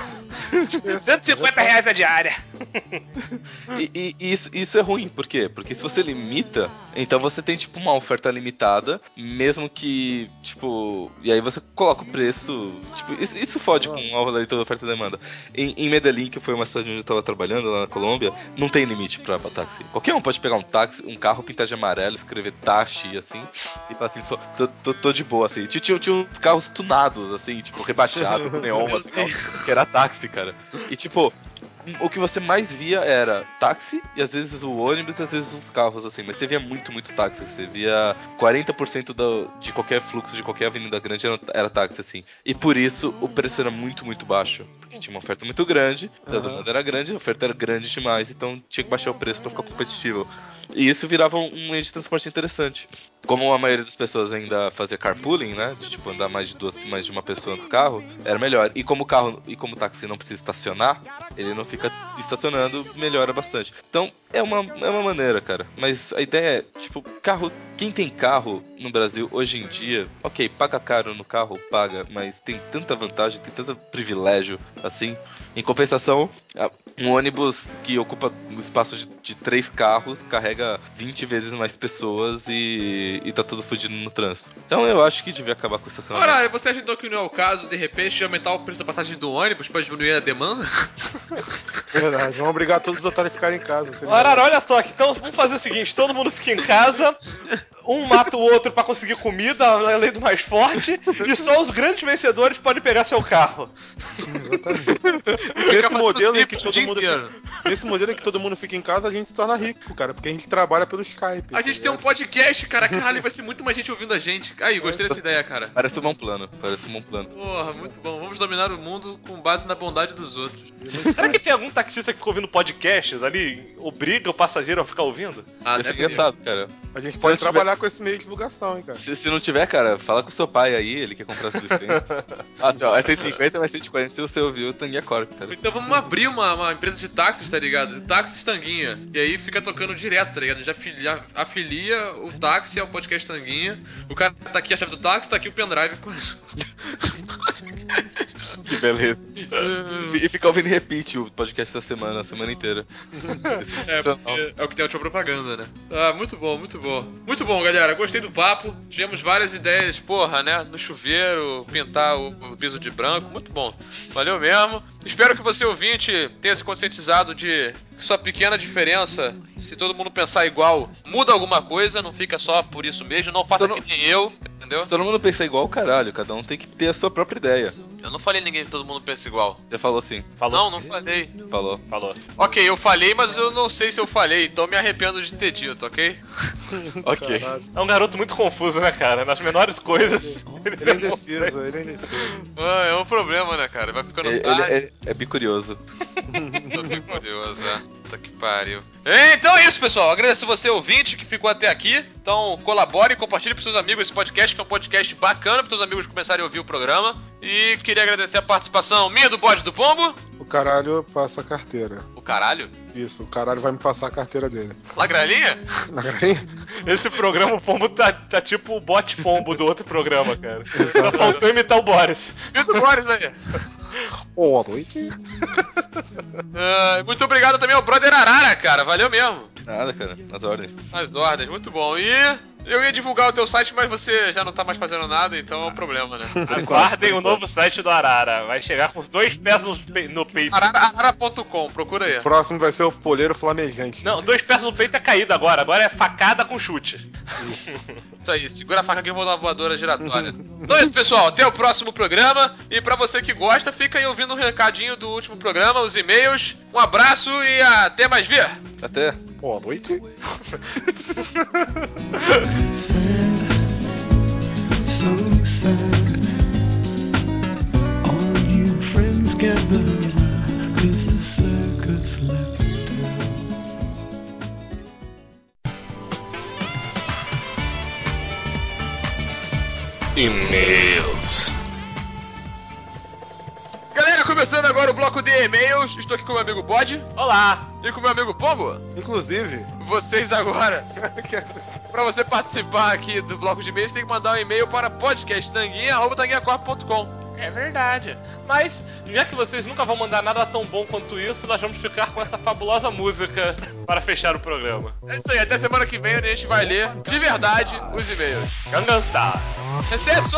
R$150 a diária. E isso é ruim, por quê? Porque se você limita, então você tem, tipo, uma oferta limitada, mesmo que, tipo... E aí você coloca o preço... Tipo, isso fode com a lei da oferta e demanda. Em Medellín, que foi uma cidade onde eu tava trabalhando, lá na Colômbia, não tem limite pra táxi. Qualquer um pode pegar um carro, pintar de amarelo, escrever taxi, assim, e falar assim, tô de boa, assim. Tinha uns carros tunados, assim, tipo, rebaixado, com neon, assim, que era táxi, cara. E, tipo... O que você mais via era táxi, e às vezes o ônibus, e às vezes os carros, assim. Mas você via muito táxi. Você via 40% de qualquer fluxo, de qualquer avenida grande era táxi, assim. E por isso o preço era muito baixo. Porque tinha uma oferta muito grande, a demanda era grande, a oferta era grande demais, então tinha que baixar o preço pra ficar competitivo. E isso virava um meio de transporte interessante. Como a maioria das pessoas ainda fazia carpooling, né? De tipo andar mais de uma pessoa no carro, era melhor. E como o táxi não precisa estacionar, ele não fica estacionando, melhora bastante. Então, É uma maneira, cara. Mas a ideia é, tipo, carro. Quem tem carro no Brasil hoje em dia, ok, paga caro no carro, paga, mas tem tanta vantagem, tem tanto privilégio, assim. Em compensação, um ônibus que ocupa um espaço de 3 carros carrega 20 vezes mais pessoas e tá tudo fudido no trânsito. Então eu acho que devia acabar com o estacionamento. Caralho, você acha então que não é o caso, de repente, de aumentar o preço da passagem do ônibus pra diminuir a demanda? Verdade, vamos obrigar todos os otários a ficarem em casa. seria Arara, olha só, então vamos fazer o seguinte: todo mundo fica em casa, um mata o outro pra conseguir comida, a lei do mais forte, e só os grandes vencedores podem pegar seu carro. Nesse modelo, em que o dia inteiro. nesse modelo em que todo mundo fica em casa, a gente se torna rico, cara, porque a gente trabalha pelo Skype. A gente tem um podcast, cara. Caralho, vai ser muito mais gente ouvindo a gente. Aí, gostei dessa ideia, cara. Parece um bom plano. Porra, muito bom. Vamos dominar o mundo com base na bondade dos outros. Será que tem algum taxista que ficou ouvindo podcasts ali, obriga o passageiro a ficar ouvindo? Ah, Isso é deve engraçado, cara. A gente pode trabalhar com esse meio de divulgação, hein, cara. Se não tiver, cara, fala com seu pai aí, ele quer comprar as licenças. Assim, ó, é 150, mas 140 se você ouviu o Tanguinha Corp, cara. Então vamos abrir uma empresa de táxis, tá ligado? Táxis Tanguinha. E aí fica tocando direto, tá ligado? Já afilia o táxi ao podcast Tanguinha. O cara tá aqui a chave do táxi, tá aqui o pendrive com Que beleza. E fica ouvindo repeat o podcast da semana, a semana inteira. É o que tem a última propaganda, né? Ah, muito bom, muito bom. Muito bom, galera. Gostei do papo. Tivemos várias ideias, porra, né? No chuveiro, pintar o piso de branco. Muito bom. Valeu mesmo. Espero que você, ouvinte, tenha se conscientizado de que sua pequena diferença, se todo mundo pensar igual, muda alguma coisa, não fica só por isso mesmo. Não faça que nem eu, entendeu? Se todo mundo pensar igual, caralho, cada um tem que ter a sua própria ideia. Eu não falei ninguém que todo mundo pensa igual. Você falou assim. Não falei. Falou. Ok, eu falei, mas eu não sei se eu falei, então me arrependo de ter dito, ok? Ok. Caralho. É um garoto muito confuso, né, cara? Nas menores coisas. Ele é indeciso, Ah, é um problema, né, cara? Vai ficando Ele tarde. é bicurioso. Tô bem curioso, é. Puta que pariu. Então é isso, pessoal. Agradeço você, ouvinte, que ficou até aqui. Então colabore e compartilhe pros seus amigos esse podcast, que é um podcast bacana, para seus amigos começarem a ouvir o programa. E queria agradecer a participação minha do Bode do Pombo. O caralho passa a carteira. O caralho? Isso, o caralho vai me passar a carteira dele. Lagralinha? Na galinha? Esse programa, o pombo tá tipo o bote pombo do outro programa, cara. Só faltou imitar o Boris. E o do Boris aí. Boa noite. Muito obrigado também ao Brother Arara, cara. Valeu mesmo. Nada, cara, nas ordens. As ordens, muito bom. E eu ia divulgar o teu site, mas você já não tá mais fazendo nada, então é um problema, né? Aguardem o novo site do Arara. Vai chegar com os 2 pés no peito. Arara.com, procura aí. O próximo vai ser o poleiro flamejante. Não, 2 pés no peito é caído agora. Agora é facada com chute. Isso aí, segura a faca que eu vou dar uma voadora giratória. Então é isso, pessoal. Até o próximo programa. E pra você que gosta, fica aí ouvindo um recadinho do último programa, os e-mails. Um abraço e até mais ver. Até. Boa noite. So sad. All you friends gather around, 'cause the circus left town. E-mails. Galera, começando agora o bloco de e-mails. Estou aqui com o meu amigo Bode. Olá. E com o meu amigo Pombo. Inclusive, Vocês agora, pra você participar aqui do bloco de e-mails, tem que mandar um e-mail para podcasttanguinha@tanguinhacorp.com. É verdade. Mas, já que vocês nunca vão mandar nada tão bom quanto isso, nós vamos ficar com essa fabulosa música para fechar o programa. É isso aí, até semana que vem, onde a gente vai ler de verdade os e-mails. Gangnam Style. Sucesso!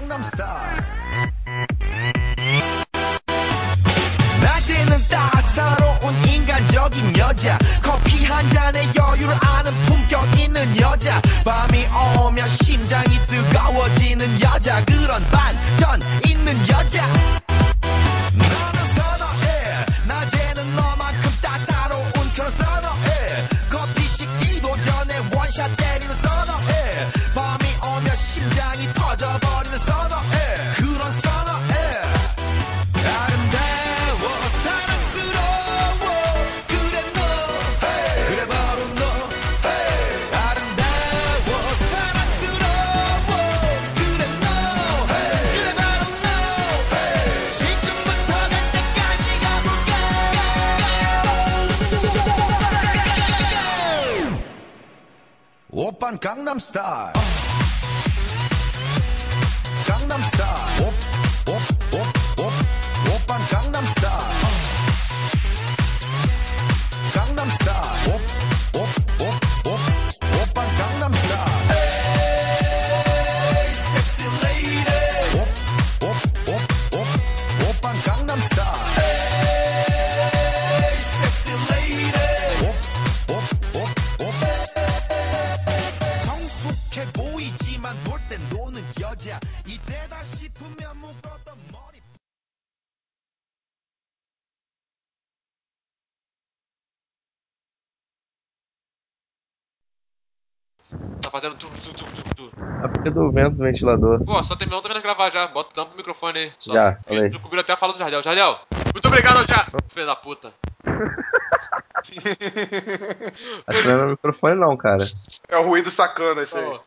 낮에는 따사로운 인간적인 여자 커피 한 잔에 여유를 아는 품격 있는 여자 밤이 오면 심장이 뜨거워지는 여자 그런 반전 있는 여자 나는 선호해 낮에는 너만큼 따사로운 그런 선호해 커피 식기도 전에 원샷 때리는 선호해 밤이 오면 심장이 터져버리는 선호해 그런 선호해 아름다워 사랑스러워 그래 너 그래 바로 너 아름다워 사랑스러워 그래 너 그래 바로 너 오빤 강남스타일 강남스타일 오빤 강남스타일 강남스타일 오빤 강남스타일 에이 섹시 레이디 오빤 강남스타일 에이 섹시 레이디 성숙해 보이지만 놀 땐 노는 여자 이때다 싶으면 묶었던 머리 Tá fazendo tu. É porque do vento do ventilador. Pô, só terminou também de gravar já. Bota tampa o microfone aí. Só. Já, falei. Tu cobriu até a fala do Jardel. Jardel, muito obrigado, já. Filho da puta. Acho que não é no microfone não, cara. É o ruído sacana esse aí. Ó,